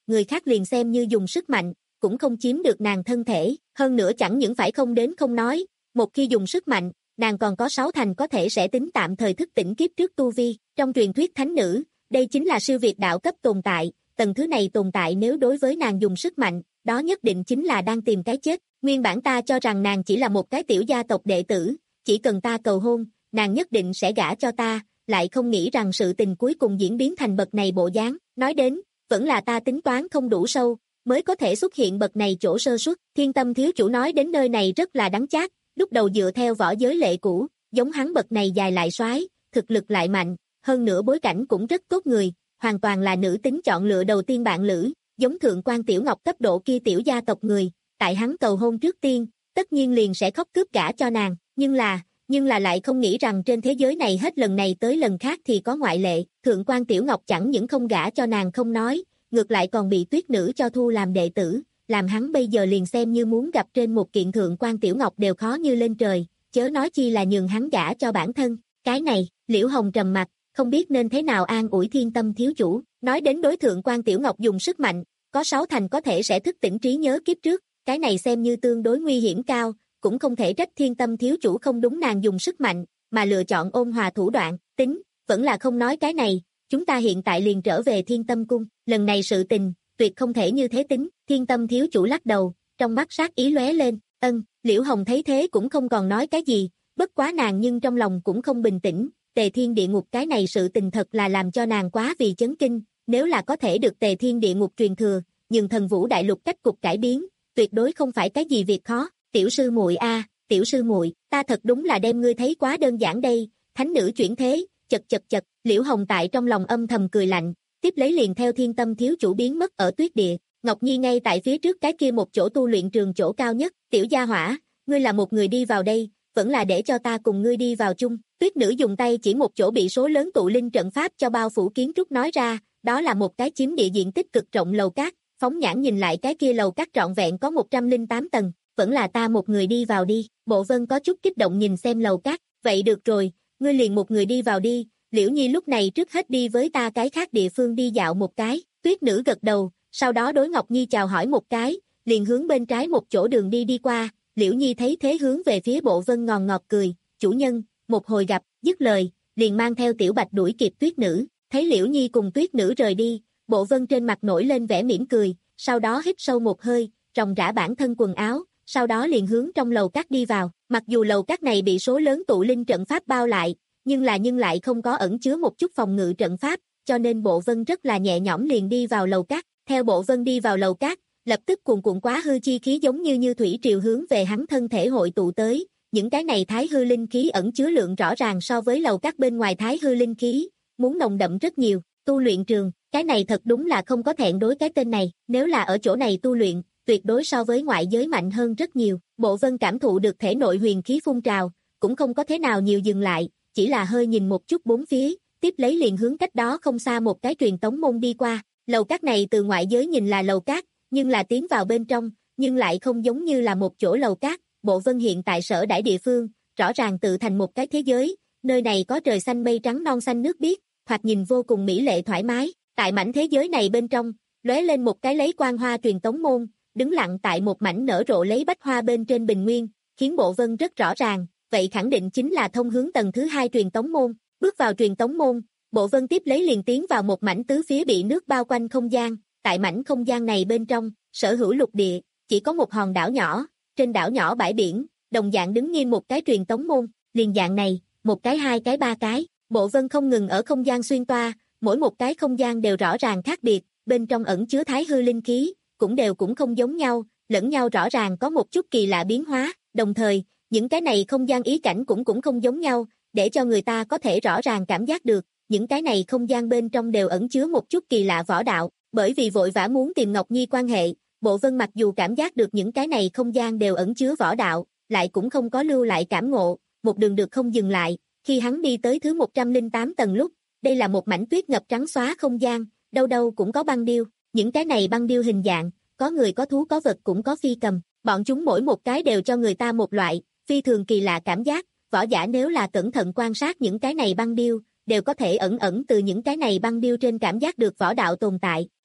người khác liền xem như dùng sức mạnh, cũng không chiếm được nàng thân thể, hơn nữa chẳng những phải không đến không nói, một khi dùng sức mạnh, nàng còn có sáu thành có thể sẽ tính tạm thời thức tỉnh kiếp trước tu vi, trong truyền thuyết thánh nữ, đây chính là siêu việt đạo cấp tồn tại, tầng thứ này tồn tại nếu đối với nàng dùng sức mạnh, đó nhất định chính là đang tìm cái chết, nguyên bản ta cho rằng nàng chỉ là một cái tiểu gia tộc đệ tử, chỉ cần ta cầu hôn, nàng nhất định sẽ gả cho ta, lại không nghĩ rằng sự tình cuối cùng diễn biến thành bậc này bộ dáng, nói đến, vẫn là ta tính toán không đủ sâu, mới có thể xuất hiện bậc này chỗ sơ suất. Thiên Tâm thiếu chủ nói đến nơi này rất là đắng chát, lúc đầu dựa theo võ giới lệ cũ, giống hắn bậc này dài lại soái, thực lực lại mạnh, hơn nữa bối cảnh cũng rất tốt người, hoàn toàn là nữ tính chọn lựa đầu tiên bạn lữ, giống thượng quan Tiểu Ngọc cấp độ kia tiểu gia tộc người, tại hắn cầu hôn trước tiên, tất nhiên liền sẽ khóc cướp gả cho nàng, nhưng là, nhưng là lại không nghĩ rằng trên thế giới này hết lần này tới lần khác thì có ngoại lệ, thượng quan Tiểu Ngọc chẳng những không gả cho nàng không nói, ngược lại còn bị tuyết nữ cho thu làm đệ tử, làm hắn bây giờ liền xem như muốn gặp trên một kiện thượng quan Tiểu Ngọc đều khó như lên trời, chớ nói chi là nhường hắn gả cho bản thân, cái này, Liễu Hồng trầm mặt, không biết nên thế nào an ủi Thiên Tâm thiếu chủ, nói đến đối thượng quan Tiểu Ngọc dùng sức mạnh, có sáu thành có thể sẽ thức tỉnh trí nhớ kiếp trước, cái này xem như tương đối nguy hiểm cao, cũng không thể trách Thiên Tâm thiếu chủ không đúng nàng dùng sức mạnh, mà lựa chọn ôn hòa thủ đoạn, tính, vẫn là không nói cái này, chúng ta hiện tại liền trở về Thiên Tâm cung, lần này sự tình, tuyệt không thể như thế tính, Thiên Tâm thiếu chủ lắc đầu, trong mắt sát ý lóe lên, ân, Liễu Hồng thấy thế cũng không còn nói cái gì, bất quá nàng nhưng trong lòng cũng không bình tĩnh, Tề Thiên địa ngục cái này sự tình thật là làm cho nàng quá vì chấn kinh, nếu là có thể được Tề Thiên địa ngục truyền thừa, nhưng thần vũ đại lục cách cục cải biến, tuyệt đối không phải cái gì việc khó, tiểu sư muội a, tiểu sư muội, ta thật đúng là đem ngươi thấy quá đơn giản đây, thánh nữ chuyển thế, chật chật chật, Liễu Hồng tại trong lòng âm thầm cười lạnh, tiếp lấy liền theo Thiên Tâm thiếu chủ biến mất ở tuyết địa, Ngọc Nhi ngay tại phía trước cái kia một chỗ tu luyện trường chỗ cao nhất, tiểu gia hỏa, ngươi là một người đi vào đây, vẫn là để cho ta cùng ngươi đi vào chung, tuyết nữ dùng tay chỉ một chỗ bị số lớn tụ linh trận pháp cho bao phủ kiến trúc nói ra, đó là một cái chiếm địa diện tích cực rộng lầu cát, phóng nhãn nhìn lại cái kia lầu cát trọn vẹn có một trăm lẻ tám tầng, vẫn là ta một người đi vào đi, Bộ Vân có chút kích động nhìn xem lầu cát, vậy được rồi, ngươi liền một người đi vào đi, Liễu Nhi lúc này trước hết đi với ta cái khác địa phương đi dạo một cái, tuyết nữ gật đầu, sau đó đối Ngọc Nhi chào hỏi một cái, liền hướng bên trái một chỗ đường đi đi qua, Liễu Nhi thấy thế hướng về phía Bộ Vân ngòn ngọt cười, chủ nhân, một hồi gặp, dứt lời, liền mang theo Tiểu Bạch đuổi kịp tuyết nữ, thấy Liễu Nhi cùng tuyết nữ rời đi, Bộ Vân trên mặt nổi lên vẻ mỉm cười, sau đó hít sâu một hơi, ròng rã bản thân quần áo, sau đó liền hướng trong lầu cát đi vào, mặc dù lầu cát này bị số lớn tụ linh trận pháp bao lại, nhưng là nhưng lại không có ẩn chứa một chút phòng ngự trận pháp, cho nên Bộ Vân rất là nhẹ nhõm liền đi vào lầu cát, theo Bộ Vân đi vào lầu cát, lập tức cuồn cuộn quá hư chi khí giống như như thủy triều hướng về hắn thân thể hội tụ tới, những cái này thái hư linh khí ẩn chứa lượng rõ ràng so với lầu cát bên ngoài thái hư linh khí, muốn nồng đậm rất nhiều, tu luyện trường, cái này thật đúng là không có thẹn đối cái tên này, nếu là ở chỗ này tu luyện, tuyệt đối so với ngoại giới mạnh hơn rất nhiều, Bộ Vân cảm thụ được thể nội huyền khí phun trào, cũng không có thế nào nhiều dừng lại, chỉ là hơi nhìn một chút bốn phía, tiếp lấy liền hướng cách đó không xa một cái truyền tống môn đi qua, lầu cát này từ ngoại giới nhìn là lầu cát, nhưng là tiến vào bên trong, nhưng lại không giống như là một chỗ lầu cát, Bộ Vân hiện tại sở đãi địa phương, rõ ràng tự thành một cái thế giới, nơi này có trời xanh mây trắng non xanh nước biếc, thoạt nhìn vô cùng mỹ lệ thoải mái, tại mảnh thế giới này bên trong, lóe lên một cái lấy quang hoa truyền tống môn, đứng lặng tại một mảnh nở rộ lấy bách hoa bên trên bình nguyên, khiến Bộ Vân rất rõ ràng, vậy khẳng định chính là thông hướng tầng thứ hai truyền tống môn, bước vào truyền tống môn, Bộ Vân tiếp lấy liền tiến vào một mảnh tứ phía bị nước bao quanh không gian, tại mảnh không gian này bên trong, sở hữu lục địa, chỉ có một hòn đảo nhỏ, trên đảo nhỏ bãi biển, đồng dạng đứng nghiêm một cái truyền tống môn, liền dạng này, một cái hai cái ba cái, Bộ Vân không ngừng ở không gian xuyên toa, mỗi một cái không gian đều rõ ràng khác biệt, bên trong ẩn chứa thái hư linh khí, cũng đều cũng không giống nhau, lẫn nhau rõ ràng có một chút kỳ lạ biến hóa, đồng thời, những cái này không gian ý cảnh cũng cũng không giống nhau, để cho người ta có thể rõ ràng cảm giác được, những cái này không gian bên trong đều ẩn chứa một chút kỳ lạ võ đạo, bởi vì vội vã muốn tìm Ngọc Nhi quan hệ, Bộ Vân mặc dù cảm giác được những cái này không gian đều ẩn chứa võ đạo, lại cũng không có lưu lại cảm ngộ, một đường được không dừng lại, khi hắn đi tới thứ một trăm lẻ tám tầng lúc, đây là một mảnh tuyết ngập trắng xóa không gian, đâu đâu cũng có băng điêu, những cái này băng điêu hình dạng, có người có thú có vật cũng có phi cầm, bọn chúng mỗi một cái đều cho người ta một loại, phi thường kỳ lạ cảm giác, võ giả nếu là cẩn thận quan sát những cái này băng điêu, đều có thể ẩn ẩn từ những cái này băng điêu trên cảm giác được võ đạo tồn tại,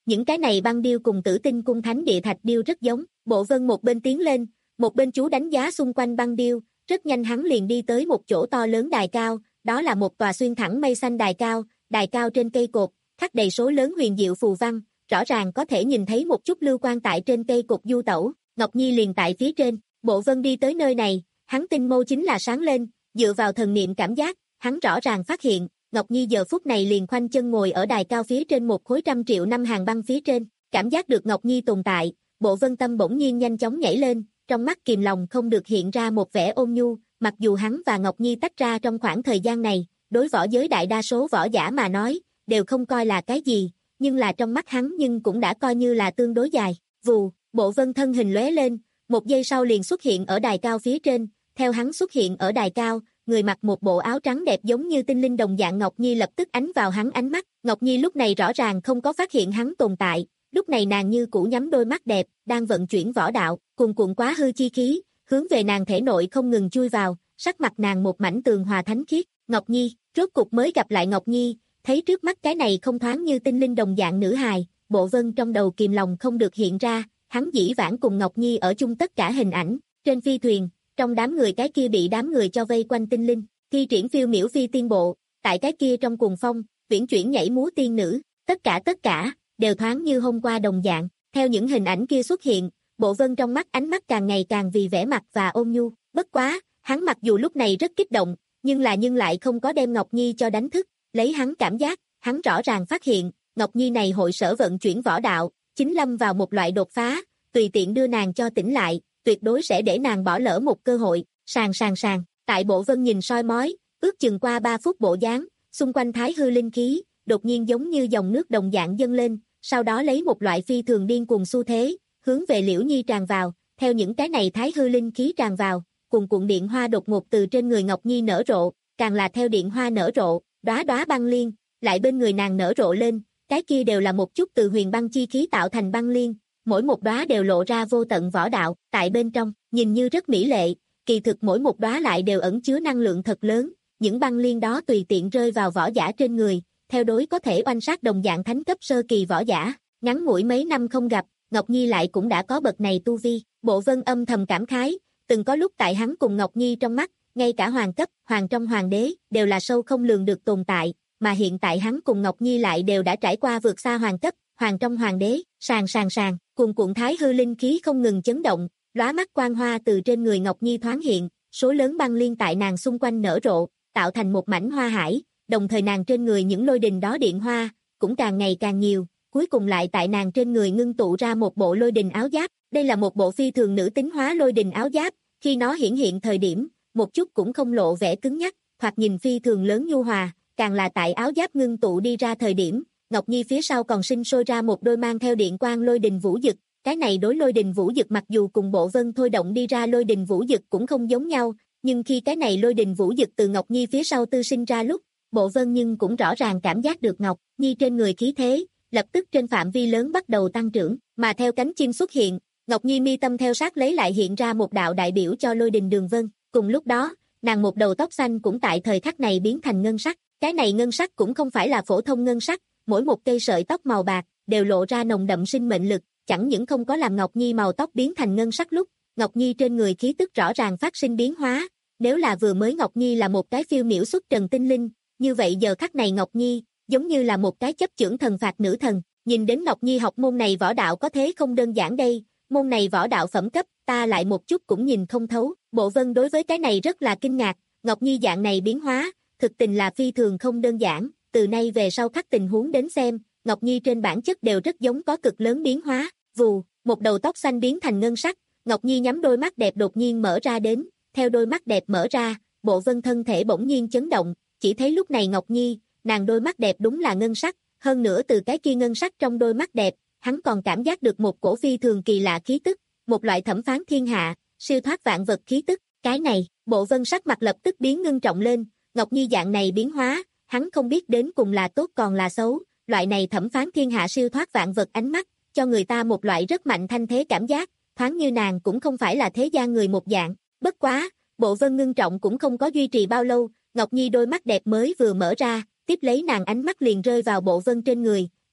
những cái này băng điêu cùng Tử Tinh cung thánh địa thạch điêu rất giống. Bộ Vân một bên tiến lên, một bên chú đánh giá xung quanh băng điêu, rất nhanh hắn liền đi tới một chỗ to lớn đài cao, đó là một tòa xuyên thẳng mây xanh đài cao, đài cao trên cây cột, khắc đầy số lớn huyền diệu phù văn, rõ ràng có thể nhìn thấy một chút lưu quang tại trên cây cột du tẩu, Ngọc Nhi liền tại phía trên. Bộ Vân đi tới nơi này, hắn tinh mâu chính là sáng lên, dựa vào thần niệm cảm giác, hắn rõ ràng phát hiện, Ngọc Nhi giờ phút này liền khoanh chân ngồi ở đài cao phía trên một khối trăm triệu năm hàng băng phía trên, cảm giác được Ngọc Nhi tồn tại, Bộ Vân tâm bỗng nhiên nhanh chóng nhảy lên, trong mắt kìm lòng không được hiện ra một vẻ ôn nhu, mặc dù hắn và Ngọc Nhi tách ra trong khoảng thời gian này, đối võ giới đại đa số võ giả mà nói, đều không coi là cái gì, nhưng là trong mắt hắn nhưng cũng đã coi như là tương đối dài. Vù, Bộ Vân thân hình lóe lên, một giây sau liền xuất hiện ở đài cao phía trên, theo hắn xuất hiện ở đài cao, người mặc một bộ áo trắng đẹp giống như tinh linh đồng dạng Ngọc Nhi lập tức ánh vào hắn ánh mắt. Ngọc Nhi lúc này rõ ràng không có phát hiện hắn tồn tại, lúc này nàng như cũ nhắm đôi mắt đẹp, đang vận chuyển võ đạo, cuồn cuộn quá hư chi khí, hướng về nàng thể nội không ngừng chui vào, sắc mặt nàng một mảnh tường hòa thánh khiết. Ngọc Nhi, rốt cục mới gặp lại Ngọc Nhi, thấy trước mắt cái này không thoáng như tinh linh đồng dạng nữ hài, Bộ Vân trong đầu kìm lòng không được hiện ra, hắn dĩ vãng cùng Ngọc Nhi ở chung tất cả hình ảnh, trên phi thuyền, trong đám người cái kia bị đám người cho vây quanh tinh linh, thi triển phiêu miểu phi tiên bộ, tại cái kia trong cuồng phong, viễn chuyển nhảy múa tiên nữ, tất cả tất cả, đều thoáng như hôm qua đồng dạng, theo những hình ảnh kia xuất hiện, Bộ Vân trong mắt ánh mắt càng ngày càng vì vẻ mặt và ôn nhu, bất quá, hắn mặc dù lúc này rất kích động, nhưng là nhưng lại không có đem Ngọc Nhi cho đánh thức, lấy hắn cảm giác, hắn rõ ràng phát hiện, Ngọc Nhi này hội sở vận chuyển võ đạo, chính lâm vào một loại đột phá, tùy tiện đưa nàng cho tỉnh lại, tuyệt đối sẽ để nàng bỏ lỡ một cơ hội. Sàn sàn sàn, tại Bộ Vân nhìn soi mói, ước chừng qua ba phút bộ dáng, xung quanh thái hư linh khí, đột nhiên giống như dòng nước đồng dạng dâng lên, sau đó lấy một loại phi thường điên cuồng xu thế, hướng về Liễu Nhi tràn vào, theo những cái này thái hư linh khí tràn vào, cuồn cuộn điện hoa đột ngột từ trên người Ngọc Nhi nở rộ, càng là theo điện hoa nở rộ, đóa đóa băng liên, lại bên người nàng nở rộ lên, cái kia đều là một chút từ huyền băng chi khí tạo thành băng liên, mỗi một đóa đều lộ ra vô tận võ đạo, tại bên trong, nhìn như rất mỹ lệ, kỳ thực mỗi một đóa lại đều ẩn chứa năng lượng thật lớn, những băng liên đó tùy tiện rơi vào võ giả trên người, theo đối có thể oanh sát đồng dạng thánh cấp sơ kỳ võ giả, ngắn ngủi mấy năm không gặp, Ngọc Nhi lại cũng đã có bậc này tu vi. Bộ Vân âm thầm cảm khái, từng có lúc tại hắn cùng Ngọc Nhi trong mắt, ngay cả hoàng cấp, hoàng trong hoàng đế, đều là sâu không lường được tồn tại, mà hiện tại hắn cùng Ngọc Nhi lại đều đã trải qua vượt xa hoàng cấp, hoàng trong hoàng đế, sàn sàn sàn, cuồn cuộn thái hư linh khí không ngừng chấn động, lóa mắt quang hoa từ trên người Ngọc Nhi thoáng hiện, số lớn băng liên tại nàng xung quanh nở rộ, tạo thành một mảnh hoa hải, đồng thời nàng trên người những lôi đình đó điện hoa, cũng càng ngày càng nhiều, cuối cùng lại tại nàng trên người ngưng tụ ra một bộ lôi đình áo giáp, đây là một bộ phi thường nữ tính hóa lôi đình áo giáp, khi nó hiển hiện thời điểm, một chút cũng không lộ vẻ cứng nhắc, hoặc nhìn phi thường lớn nhu hòa, càng là tại áo giáp ngưng tụ đi ra thời điểm, Ngọc Nhi phía sau còn sinh sôi ra một đôi mang theo điện quang lôi đình vũ dực, cái này đối lôi đình vũ dực mặc dù cùng Bộ Vân thôi động đi ra lôi đình vũ dực cũng không giống nhau, nhưng khi cái này lôi đình vũ dực từ Ngọc Nhi phía sau tư sinh ra lúc, Bộ Vân nhưng cũng rõ ràng cảm giác được Ngọc Nhi trên người khí thế, lập tức trên phạm vi lớn bắt đầu tăng trưởng, mà theo cánh chim xuất hiện, Ngọc Nhi mi tâm theo sát lấy lại hiện ra một đạo đại biểu cho lôi đình đường vân, cùng lúc đó, nàng một đầu tóc xanh cũng tại thời khắc này biến thành ngân sắc, cái này ngân sắc cũng không phải là phổ thông ngân sắc, mỗi một cây sợi tóc màu bạc đều lộ ra nồng đậm sinh mệnh lực, chẳng những không có làm Ngọc Nhi màu tóc biến thành ngân sắc lúc, Ngọc Nhi trên người khí tức rõ ràng phát sinh biến hóa, nếu là vừa mới Ngọc Nhi là một cái phiêu miểu xuất trần tinh linh, như vậy giờ khắc này Ngọc Nhi giống như là một cái chấp chưởng thần phạt nữ thần, nhìn đến Ngọc Nhi học môn này võ đạo có thế không đơn giản đây, môn này võ đạo phẩm cấp, ta lại một chút cũng nhìn không thấu. Bộ Vân đối với cái này rất là kinh ngạc, Ngọc Nhi dạng này biến hóa, thực tình là phi thường không đơn giản, từ nay về sau các tình huống đến xem, Ngọc Nhi trên bản chất đều rất giống có cực lớn biến hóa. Vù, một đầu tóc xanh biến thành ngân sắc, Ngọc Nhi nhắm đôi mắt đẹp đột nhiên mở ra đến, theo đôi mắt đẹp mở ra, Bộ Vân thân thể bỗng nhiên chấn động, chỉ thấy lúc này Ngọc Nhi, nàng đôi mắt đẹp đúng là ngân sắc, hơn nữa từ cái kia ngân sắc trong đôi mắt đẹp, hắn còn cảm giác được một cổ phi thường kỳ lạ khí tức, một loại thẩm phán thiên hạ, siêu thoát vạn vật khí tức, cái này, Bộ Vân sắc mặt lập tức biến ngưng trọng lên, Ngọc Nhi dạng này biến hóa, hắn không biết đến cùng là tốt còn là xấu, loại này thẩm phán thiên hạ siêu thoát vạn vật ánh mắt, cho người ta một loại rất mạnh thanh thế cảm giác, thoáng như nàng cũng không phải là thế gian người một dạng, bất quá, Bộ Vân ngưng trọng cũng không có duy trì bao lâu, Ngọc Nhi đôi mắt đẹp mới vừa mở ra, tiếp lấy nàng ánh mắt liền rơi vào Bộ Vân trên người,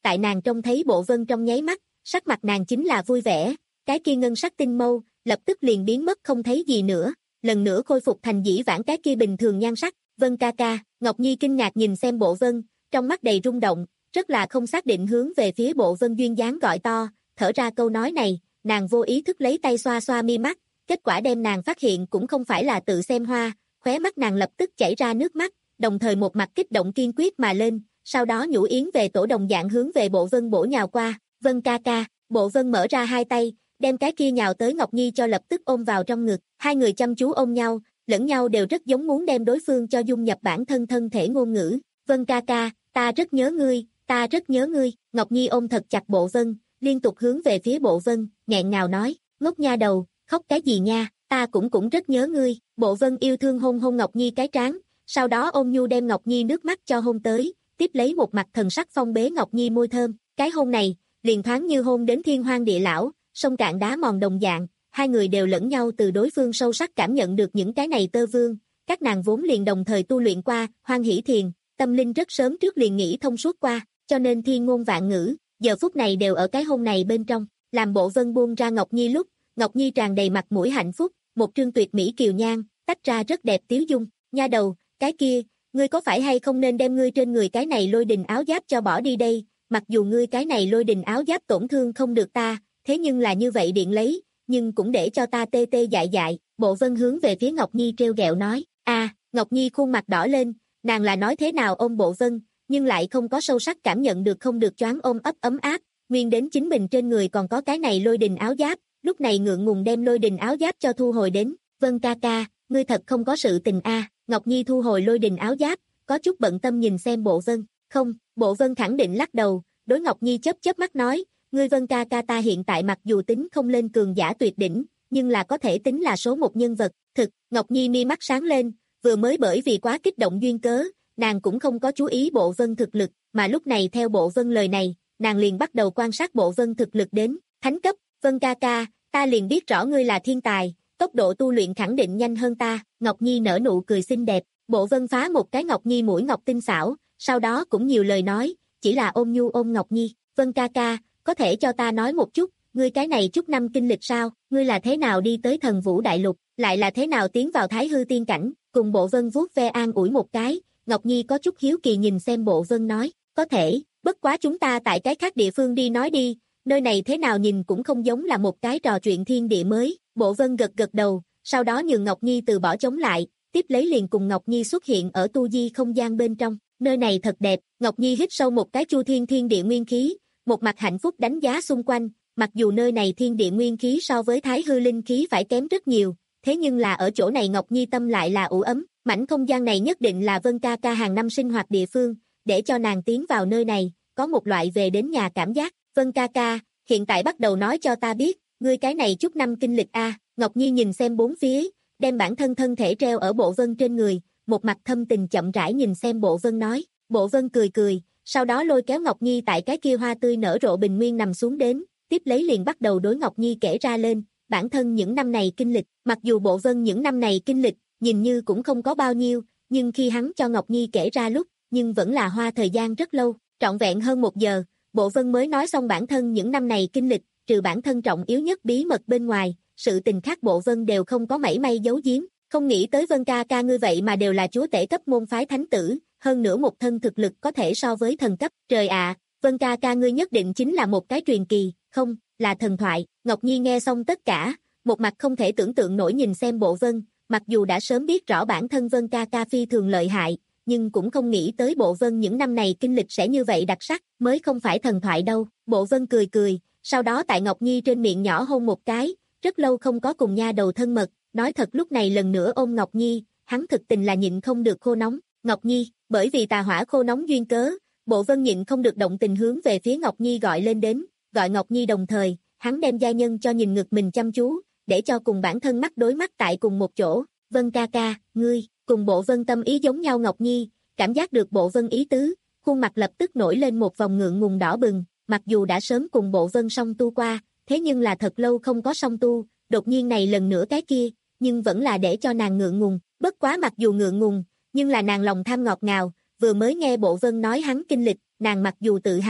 tại nàng trông thấy Bộ Vân trong nháy mắt, sắc mặt nàng chính là vui vẻ, cái kia ngân sắc tinh mâu, lập tức liền biến mất không thấy gì nữa, lần nữa khôi phục thành dĩ vãng cái kia bình thường nhan sắc. Vân ca ca, Ngọc Nhi kinh ngạc nhìn xem Bộ Vân, trong mắt đầy rung động, rất là không xác định hướng về phía Bộ Vân duyên dáng gọi to, thở ra câu nói này, nàng vô ý thức lấy tay xoa xoa mi mắt, kết quả đem nàng phát hiện cũng không phải là tự xem hoa, khóe mắt nàng lập tức chảy ra nước mắt, đồng thời một mặt kích động kiên quyết mà lên, sau đó nhũ yến về tổ đồng dạng hướng về Bộ Vân bổ nhào qua. Vân ca ca, Bộ Vân mở ra hai tay, đem cái kia nhào tới Ngọc Nhi cho lập tức ôm vào trong ngực, hai người chăm chú ôm nhau, lẫn nhau đều rất giống muốn đem đối phương cho dung nhập bản thân thân thể ngôn ngữ. Vân ca ca, ta rất nhớ ngươi, ta rất nhớ ngươi. Ngọc Nhi ôm thật chặt Bộ Vân, liên tục hướng về phía Bộ Vân, nghẹn ngào nói, ngốc nha đầu, khóc cái gì nha, ta cũng cũng rất nhớ ngươi. Bộ Vân yêu thương hôn hôn Ngọc Nhi cái trán, sau đó ôm nhu đem Ngọc Nhi nước mắt cho hôn tới, tiếp lấy một mặt thần sắc phong bế Ngọc Nhi môi thơm, cái hôn này, liền thoáng như hôn đến thiên hoang địa lão, sông cạn đá mòn đồng dạng, hai người đều lẫn nhau từ đối phương sâu sắc cảm nhận được những cái này tơ vương, các nàng vốn liền đồng thời tu luyện qua, hoan hỷ thiền, tâm linh rất sớm trước liền nghĩ thông suốt qua, cho nên thiên ngôn vạn ngữ, giờ phút này đều ở cái hôn này bên trong, làm Bộ Vân buông ra Ngọc Nhi lúc, Ngọc Nhi tràn đầy mặt mũi hạnh phúc, một trương tuyệt mỹ kiều nhan, tách ra rất đẹp tiếu dung, nha đầu, cái kia, ngươi có phải hay không nên đem ngươi trên người cái này lôi đình áo giáp cho bỏ đi đây, mặc dù ngươi cái này lôi đình áo giáp tổn thương không được ta, thế nhưng là như vậy điện lấy, nhưng cũng để cho ta tê tê dại dại. Bộ Vân hướng về phía Ngọc Nhi treo gẹo nói, a à, Ngọc Nhi khuôn mặt đỏ lên, nàng là nói thế nào ôm Bộ Vân, nhưng lại không có sâu sắc cảm nhận được không được choáng ôm ấp ấm áp, nguyên đến chính mình trên người còn có cái này lôi đình áo giáp, lúc này ngượng ngùng đem lôi đình áo giáp cho thu hồi đến. Vân ca ca, ngươi thật không có sự tình a. À. Ngọc Nhi thu hồi lôi đình áo giáp, có chút bận tâm nhìn xem Bộ Vân, không, Bộ Vân khẳng định lắc đầu, đối Ngọc Nhi chớp chớp mắt nói, ngươi Vân ca ca ta hiện tại mặc dù tính không lên cường giả tuyệt đỉnh, nhưng là có thể tính là số một nhân vật, thực. Ngọc Nhi mi mắt sáng lên, vừa mới bởi vì quá kích động duyên cớ, nàng cũng không có chú ý Bộ Vân thực lực, mà lúc này theo Bộ Vân lời này, nàng liền bắt đầu quan sát Bộ Vân thực lực đến, thánh cấp. Vân ca ca, ta liền biết rõ ngươi là thiên tài, tốc độ tu luyện khẳng định nhanh hơn ta. Ngọc Nhi nở nụ cười xinh đẹp, Bộ Vân phá một cái Ngọc Nhi mũi ngọc tinh xảo, sau đó cũng nhiều lời nói, chỉ là ôm nhu ôm Ngọc Nhi. Vân ca ca, có thể cho ta nói một chút, ngươi cái này chút năm kinh lịch sao, ngươi là thế nào đi tới thần vũ đại lục, lại là thế nào tiến vào thái hư tiên cảnh. Cùng Bộ Vân vuốt ve an ủi một cái, Ngọc Nhi có chút hiếu kỳ nhìn xem Bộ Vân nói, có thể, bất quá chúng ta tại cái khác địa phương đi nói đi, nơi này thế nào nhìn cũng không giống là một cái trò chuyện thiên địa mới. Bộ Vân gật gật đầu, sau đó nhường Ngọc Nhi từ bỏ chống lại, tiếp lấy liền cùng Ngọc Nhi xuất hiện ở tu di không gian bên trong, nơi này thật đẹp. Ngọc Nhi hít sâu một cái chu thiên thiên địa nguyên khí, một mặt hạnh phúc đánh giá xung quanh, mặc dù nơi này thiên địa nguyên khí so với thái hư linh khí phải kém rất nhiều, thế nhưng là ở chỗ này Ngọc Nhi tâm lại là ủ ấm, mảnh không gian này nhất định là Vân ca ca hàng năm sinh hoạt địa phương, để cho nàng tiến vào nơi này, có một loại về đến nhà cảm giác. Vân ca ca, hiện tại bắt đầu nói cho ta biết, ngươi cái này chút năm kinh lịch a. Ngọc Nhi nhìn xem bốn phía, đem bản thân thân thể treo ở Bộ Vân trên người, một mặt thâm tình chậm rãi nhìn xem Bộ Vân nói. Bộ Vân cười cười, sau đó lôi kéo Ngọc Nhi tại cái kia hoa tươi nở rộ bình nguyên nằm xuống đến, tiếp lấy liền bắt đầu đối Ngọc Nhi kể ra lên, bản thân những năm này kinh lịch, mặc dù Bộ Vân những năm này kinh lịch, nhìn như cũng không có bao nhiêu, nhưng khi hắn cho Ngọc Nhi kể ra lúc, nhưng vẫn là hoa thời gian rất lâu, trọn vẹn hơn một giờ, Bộ Vân mới nói xong bản thân những năm này kinh lịch, trừ bản thân trọng yếu nhất bí mật bên ngoài, sự tình khác Bộ Vân đều không có mảy may giấu giếm, không nghĩ tới Vân ca ca ngươi vậy mà đều là chúa tể cấp môn phái thánh tử, hơn nữa một thân thực lực có thể so với thần cấp, trời ạ, Vân ca ca ngươi nhất định chính là một cái truyền kỳ, không, là thần thoại. Ngọc Nhi nghe xong tất cả, một mặt không thể tưởng tượng nổi nhìn xem Bộ Vân, mặc dù đã sớm biết rõ bản thân Vân ca ca phi thường lợi hại, nhưng cũng không nghĩ tới Bộ Vân những năm này kinh lịch sẽ như vậy đặc sắc, mới không phải thần thoại đâu. Bộ Vân cười cười, sau đó tại Ngọc Nhi trên miệng nhỏ hôn một cái, rất lâu không có cùng nha đầu thân mật, nói thật lúc này lần nữa ôm Ngọc Nhi, hắn thực tình là nhịn không được khô nóng. Ngọc Nhi, bởi vì tà hỏa khô nóng duyên cớ, Bộ Vân nhịn không được động tình hướng về phía Ngọc Nhi gọi lên đến, gọi Ngọc Nhi đồng thời, hắn đem gia nhân cho nhìn ngực mình chăm chú, để cho cùng bản thân mắt đối mắt tại cùng một chỗ. Vân ca ca, ngươi, cùng Bộ Vân tâm ý giống nhau. Ngọc Nhi, cảm giác được Bộ Vân ý tứ, khuôn mặt lập tức nổi lên một vòng ngượng ngùng đỏ bừng, mặc dù đã sớm cùng Bộ Vân song tu qua, thế nhưng là thật lâu không có song tu, đột nhiên này lần nữa cái kia, nhưng vẫn là để cho nàng ngượng ngùng, bất quá mặc dù ngượng ngùng, nhưng là nàng lòng tham ngọt ngào, vừa mới nghe Bộ Vân nói hắn kinh lịch, nàng mặc dù tự hào,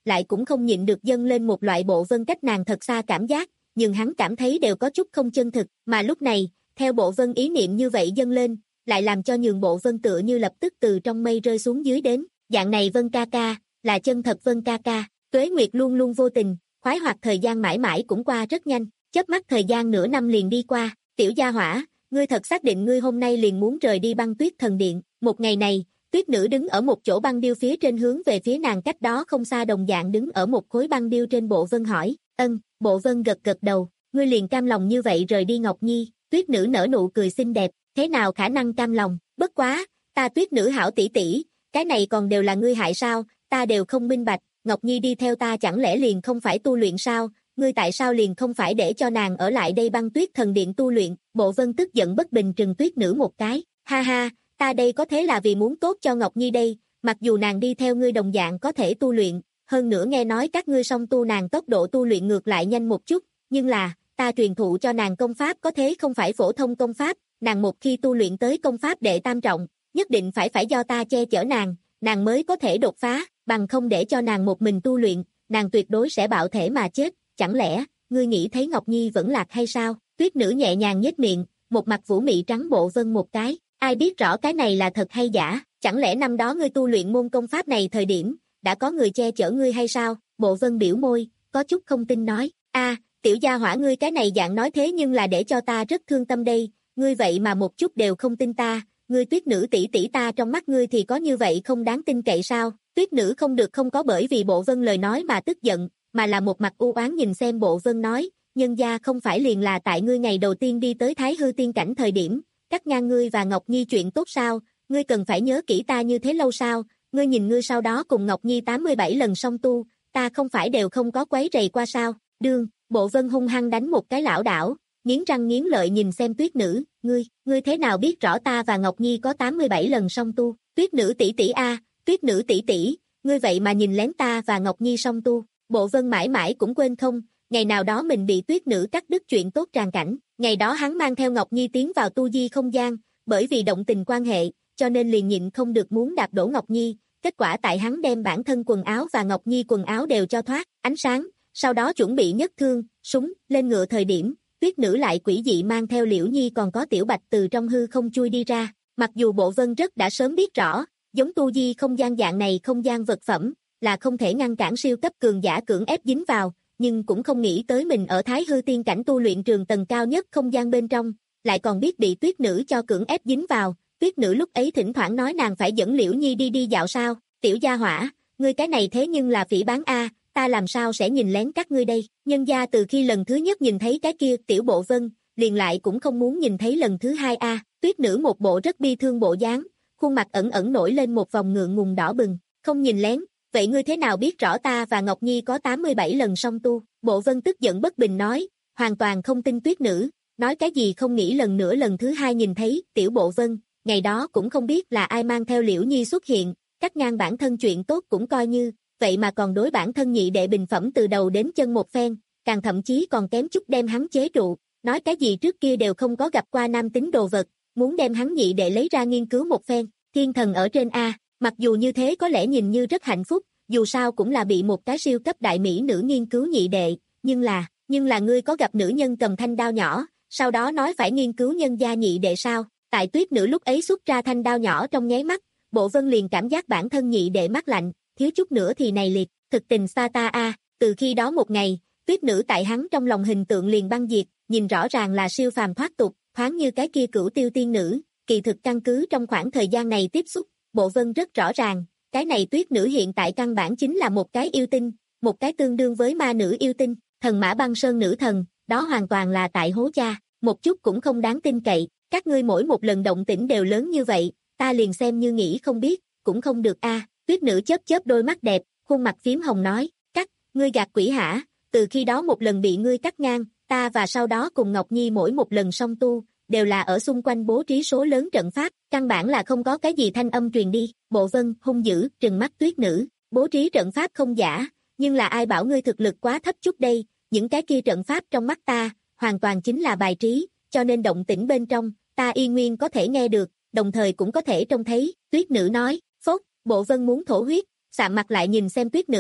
lại cũng không nhịn được dâng lên một loại bộ vân cách nàng thật xa cảm giác, nhưng hắn cảm thấy đều có chút không chân thực, mà lúc này, theo bộ vân ý niệm như vậy dâng lên, lại làm cho nhường bộ vân tựa như lập tức từ trong mây rơi xuống dưới đến, dạng này vân ca ca, là chân thật vân ca ca, tuế nguyệt luôn luôn vô tình, khoái hoạt thời gian mãi mãi cũng qua rất nhanh, chớp mắt thời gian nửa năm liền đi qua, tiểu gia hỏa, ngươi thật xác định ngươi hôm nay liền muốn rời đi băng tuyết thần điện, một ngày này, tuyết nữ đứng ở một chỗ băng điêu phía trên hướng về phía nàng cách đó không xa đồng dạng đứng ở một khối băng điêu trên bộ vân hỏi, ân, bộ vân gật gật đầu, ngươi liền cam lòng như vậy rời đi Ngọc Nhi, tuyết nữ nở nụ cười xinh đẹp, thế nào khả năng cam lòng, bất quá, ta tuyết nữ hảo tỷ tỷ, cái này còn đều là ngươi hại sao, ta đều không minh bạch, Ngọc Nhi đi theo ta chẳng lẽ liền không phải tu luyện sao, ngươi tại sao liền không phải để cho nàng ở lại đây băng tuyết thần điện tu luyện, bộ vân tức giận bất bình trừng tuyết nữ một cái, ha ha, ta đây có thế là vì muốn tốt cho Ngọc Nhi đây, mặc dù nàng đi theo ngươi đồng dạng có thể tu luyện, hơn nữa nghe nói các ngươi song tu nàng tốc độ tu luyện ngược lại nhanh một chút, nhưng là, ta truyền thụ cho nàng công pháp có thế không phải phổ thông công pháp, nàng một khi tu luyện tới công pháp đệ tam trọng, nhất định phải phải do ta che chở nàng, nàng mới có thể đột phá, bằng không để cho nàng một mình tu luyện, nàng tuyệt đối sẽ bạo thể mà chết, chẳng lẽ, ngươi nghĩ thấy Ngọc Nhi vẫn lạc hay sao? Tuyết nữ nhẹ nhàng nhếch miệng, một mặt vũ mị trắng bộ vân một cái, ai biết rõ cái này là thật hay giả, chẳng lẽ năm đó ngươi tu luyện môn công pháp này thời điểm, đã có người che chở ngươi hay sao? Bộ vân biểu môi, có chút không tin nói, a, tiểu gia hỏa ngươi cái này dạng nói thế nhưng là để cho ta rất thương tâm đây, ngươi vậy mà một chút đều không tin ta, ngươi tuyết nữ tỷ tỷ ta trong mắt ngươi thì có như vậy không đáng tin cậy sao? Tuyết nữ không được không có bởi vì bộ vân lời nói mà tức giận, mà là một mặt u oán nhìn xem bộ vân nói, nhân gia không phải liền là tại ngươi ngày đầu tiên đi tới Thái Hư tiên cảnh thời điểm, cắt ngang ngươi và Ngọc Nhi chuyện tốt sao, ngươi cần phải nhớ kỹ ta như thế lâu sao, ngươi nhìn ngươi sau đó cùng Ngọc Nhi tám mươi bảy lần song tu, ta không phải đều không có quấy rầy qua sao, đương, bộ vân hung hăng đánh một cái lão đảo, nghiến răng nghiến lợi nhìn xem tuyết nữ, ngươi, ngươi thế nào biết rõ ta và Ngọc Nhi có tám mươi bảy lần song tu, tuyết nữ tỷ tỷ a, tuyết nữ tỷ tỷ, ngươi vậy mà nhìn lén ta và Ngọc Nhi song tu, bộ vân mãi mãi cũng quên không, ngày nào đó mình bị tuyết nữ cắt đứt chuyện tốt tràn cảnh, ngày đó hắn mang theo Ngọc Nhi tiến vào tu di không gian, bởi vì động tình quan hệ, cho nên liền nhịn không được muốn đạp đổ Ngọc Nhi, kết quả tại hắn đem bản thân quần áo và Ngọc Nhi quần áo đều cho thoát, ánh sáng, sau đó chuẩn bị nhất thương, súng, lên ngựa thời điểm, tuyết nữ lại quỷ dị mang theo Liễu Nhi còn có Tiểu Bạch từ trong hư không chui đi ra, mặc dù bộ vân rất đã sớm biết rõ, giống tu di không gian dạng này không gian vật phẩm, là không thể ngăn cản siêu cấp cường giả cưỡng ép dính vào, nhưng cũng không nghĩ tới mình ở Thái Hư tiên cảnh tu luyện trường tầng cao nhất không gian bên trong, lại còn biết bị tuyết nữ cho cưỡng ép dính vào, tuyết nữ lúc ấy thỉnh thoảng nói nàng phải dẫn Liễu Nhi đi đi dạo sao, tiểu gia hỏa, ngươi cái này thế nhưng là phỉ báng a, ta làm sao sẽ nhìn lén các ngươi đây, nhân gia từ khi lần thứ nhất nhìn thấy cái kia tiểu bộ vân, liền lại cũng không muốn nhìn thấy lần thứ hai a, tuyết nữ một bộ rất bi thương bộ dáng, khuôn mặt ẩn ẩn nổi lên một vòng ngượng ngùng đỏ bừng, không nhìn lén, vậy ngươi thế nào biết rõ ta và Ngọc Nhi có tám mươi bảy lần song tu, bộ vân tức giận bất bình nói, hoàn toàn không tin tuyết nữ, nói cái gì không nghĩ lần nữa lần thứ hai nhìn thấy, tiểu bộ vân, ngày đó cũng không biết là ai mang theo Liễu Nhi xuất hiện, cắt ngang bản thân chuyện tốt cũng coi như, vậy mà còn đối bản thân nhị đệ bình phẩm từ đầu đến chân một phen, càng thậm chí còn kém chút đem hắn chế trụ, nói cái gì trước kia đều không có gặp qua nam tính đồ vật, muốn đem hắn nhị đệ lấy ra nghiên cứu một phen, thiên thần ở trên A, mặc dù như thế có lẽ nhìn như rất hạnh phúc, dù sao cũng là bị một cái siêu cấp đại mỹ nữ nghiên cứu nhị đệ, nhưng là, nhưng là ngươi có gặp nữ nhân cầm thanh đao nhỏ, sau đó nói phải nghiên cứu nhân gia nhị đệ sao, tại tuyết nữ lúc ấy xuất ra thanh đao nhỏ trong nháy mắt, bộ vân liền cảm giác bản thân nhị đệ mát lạnh, thiếu chút nữa thì này liệt, thực tình xa ta a, từ khi đó một ngày, tuyết nữ tại hắn trong lòng hình tượng liền băng diệt, nhìn rõ ràng là siêu phàm thoát tục, thoáng như cái kia cửu tiêu tiên nữ, kỳ thực căn cứ trong khoảng thời gian này tiếp xúc, bộ vân rất rõ ràng, cái này tuyết nữ hiện tại căn bản chính là một cái yêu tinh, một cái tương đương với ma nữ yêu tinh, thần mã băng sơn nữ thần, đó hoàn toàn là tại hố cha, một chút cũng không đáng tin cậy, các ngươi mỗi một lần động tĩnh đều lớn như vậy, ta liền xem như nghĩ không biết, cũng không được a. Tuyết nữ chớp chớp đôi mắt đẹp, khuôn mặt phím hồng nói, cắt, ngươi gạt quỷ hả, từ khi đó một lần bị ngươi cắt ngang, ta và sau đó cùng Ngọc Nhi mỗi một lần song tu, đều là ở xung quanh bố trí số lớn trận pháp, căn bản là không có cái gì thanh âm truyền đi, bộ vân, hung dữ, trừng mắt tuyết nữ, bố trí trận pháp không giả, nhưng là ai bảo ngươi thực lực quá thấp chút đây, những cái kia trận pháp trong mắt ta, hoàn toàn chính là bài trí, cho nên động tĩnh bên trong, ta y nguyên có thể nghe được, đồng thời cũng có thể trông thấy, tuyết nữ nói, phốt, bộ vân muốn thổ huyết, sạm mặt lại nhìn xem tuyết nữ,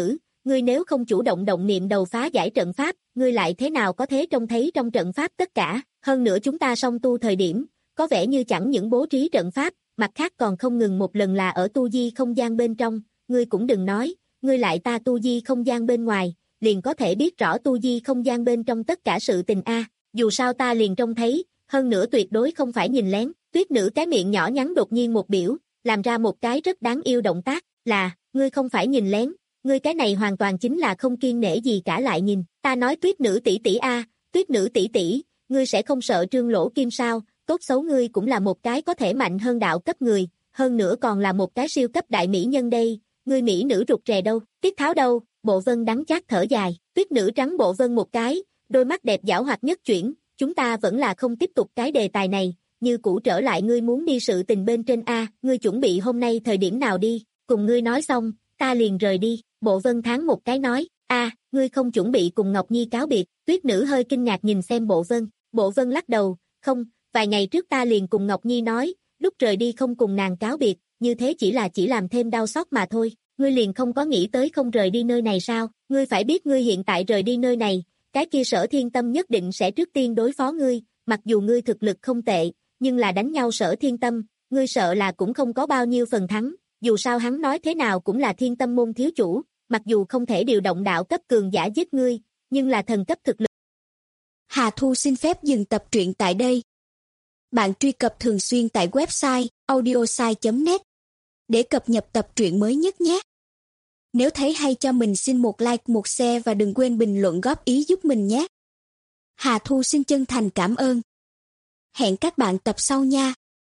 ngươi nếu không chủ động động niệm đầu phá giải trận pháp, ngươi lại thế nào có thể trông thấy trong trận pháp tất cả, hơn nữa chúng ta song tu thời điểm, có vẻ như chẳng những bố trí trận pháp, mặt khác còn không ngừng một lần là ở tu di không gian bên trong, ngươi cũng đừng nói, ngươi lại ta tu di không gian bên ngoài, liền có thể biết rõ tu di không gian bên trong tất cả sự tình a. Dù sao ta liền trông thấy, hơn nữa tuyệt đối không phải nhìn lén. Tuyết nữ cái miệng nhỏ nhắn đột nhiên một biểu, làm ra một cái rất đáng yêu động tác, là, ngươi không phải nhìn lén, ngươi cái này hoàn toàn chính là không kiêng nể gì cả lại nhìn, ta nói tuyết nữ tỷ tỷ a, tuyết nữ tỷ tỷ, ngươi sẽ không sợ trương lỗ kim sao, tốt xấu ngươi cũng là một cái có thể mạnh hơn đạo cấp người, hơn nữa còn là một cái siêu cấp đại mỹ nhân đây, ngươi mỹ nữ rụt rè đâu, Tiết Tháo đâu, Bộ Vân đắng chát thở dài, tuyết nữ trắng Bộ Vân một cái, đôi mắt đẹp giảo hoạt nhất chuyển, chúng ta vẫn là không tiếp tục cái đề tài này, như cũ trở lại ngươi muốn đi sự tình bên trên a, ngươi chuẩn bị hôm nay thời điểm nào đi, cùng ngươi nói xong, ta liền rời đi, Bộ Vân tháng một cái nói, a, ngươi không chuẩn bị cùng Ngọc Nhi cáo biệt, tuyết nữ hơi kinh ngạc nhìn xem Bộ Vân, Bộ Vân lắc đầu, không, vài ngày trước ta liền cùng Ngọc Nhi nói, lúc rời đi không cùng nàng cáo biệt, như thế chỉ là chỉ làm thêm đau xót mà thôi, ngươi liền không có nghĩ tới không rời đi nơi này sao, ngươi phải biết ngươi hiện tại rời đi nơi này, cái kia Sở Thiên Tâm nhất định sẽ trước tiên đối phó ngươi, mặc dù ngươi thực lực không tệ, nhưng là đánh nhau Sở Thiên Tâm, ngươi sợ là cũng không có bao nhiêu phần thắng, dù sao hắn nói thế nào cũng là Thiên Tâm môn thiếu chủ, mặc dù không thể điều động đạo cấp cường giả giết ngươi, nhưng là thần cấp thực lực. Hà Thu xin phép dừng tập truyện tại đây. Bạn truy cập thường xuyên tại website audiosai chấm net để cập nhật tập truyện mới nhất nhé. Nếu thấy hay cho mình xin một like, một share và đừng quên bình luận góp ý giúp mình nhé. Hà Thu xin chân thành cảm ơn. Hẹn các bạn tập sau nha.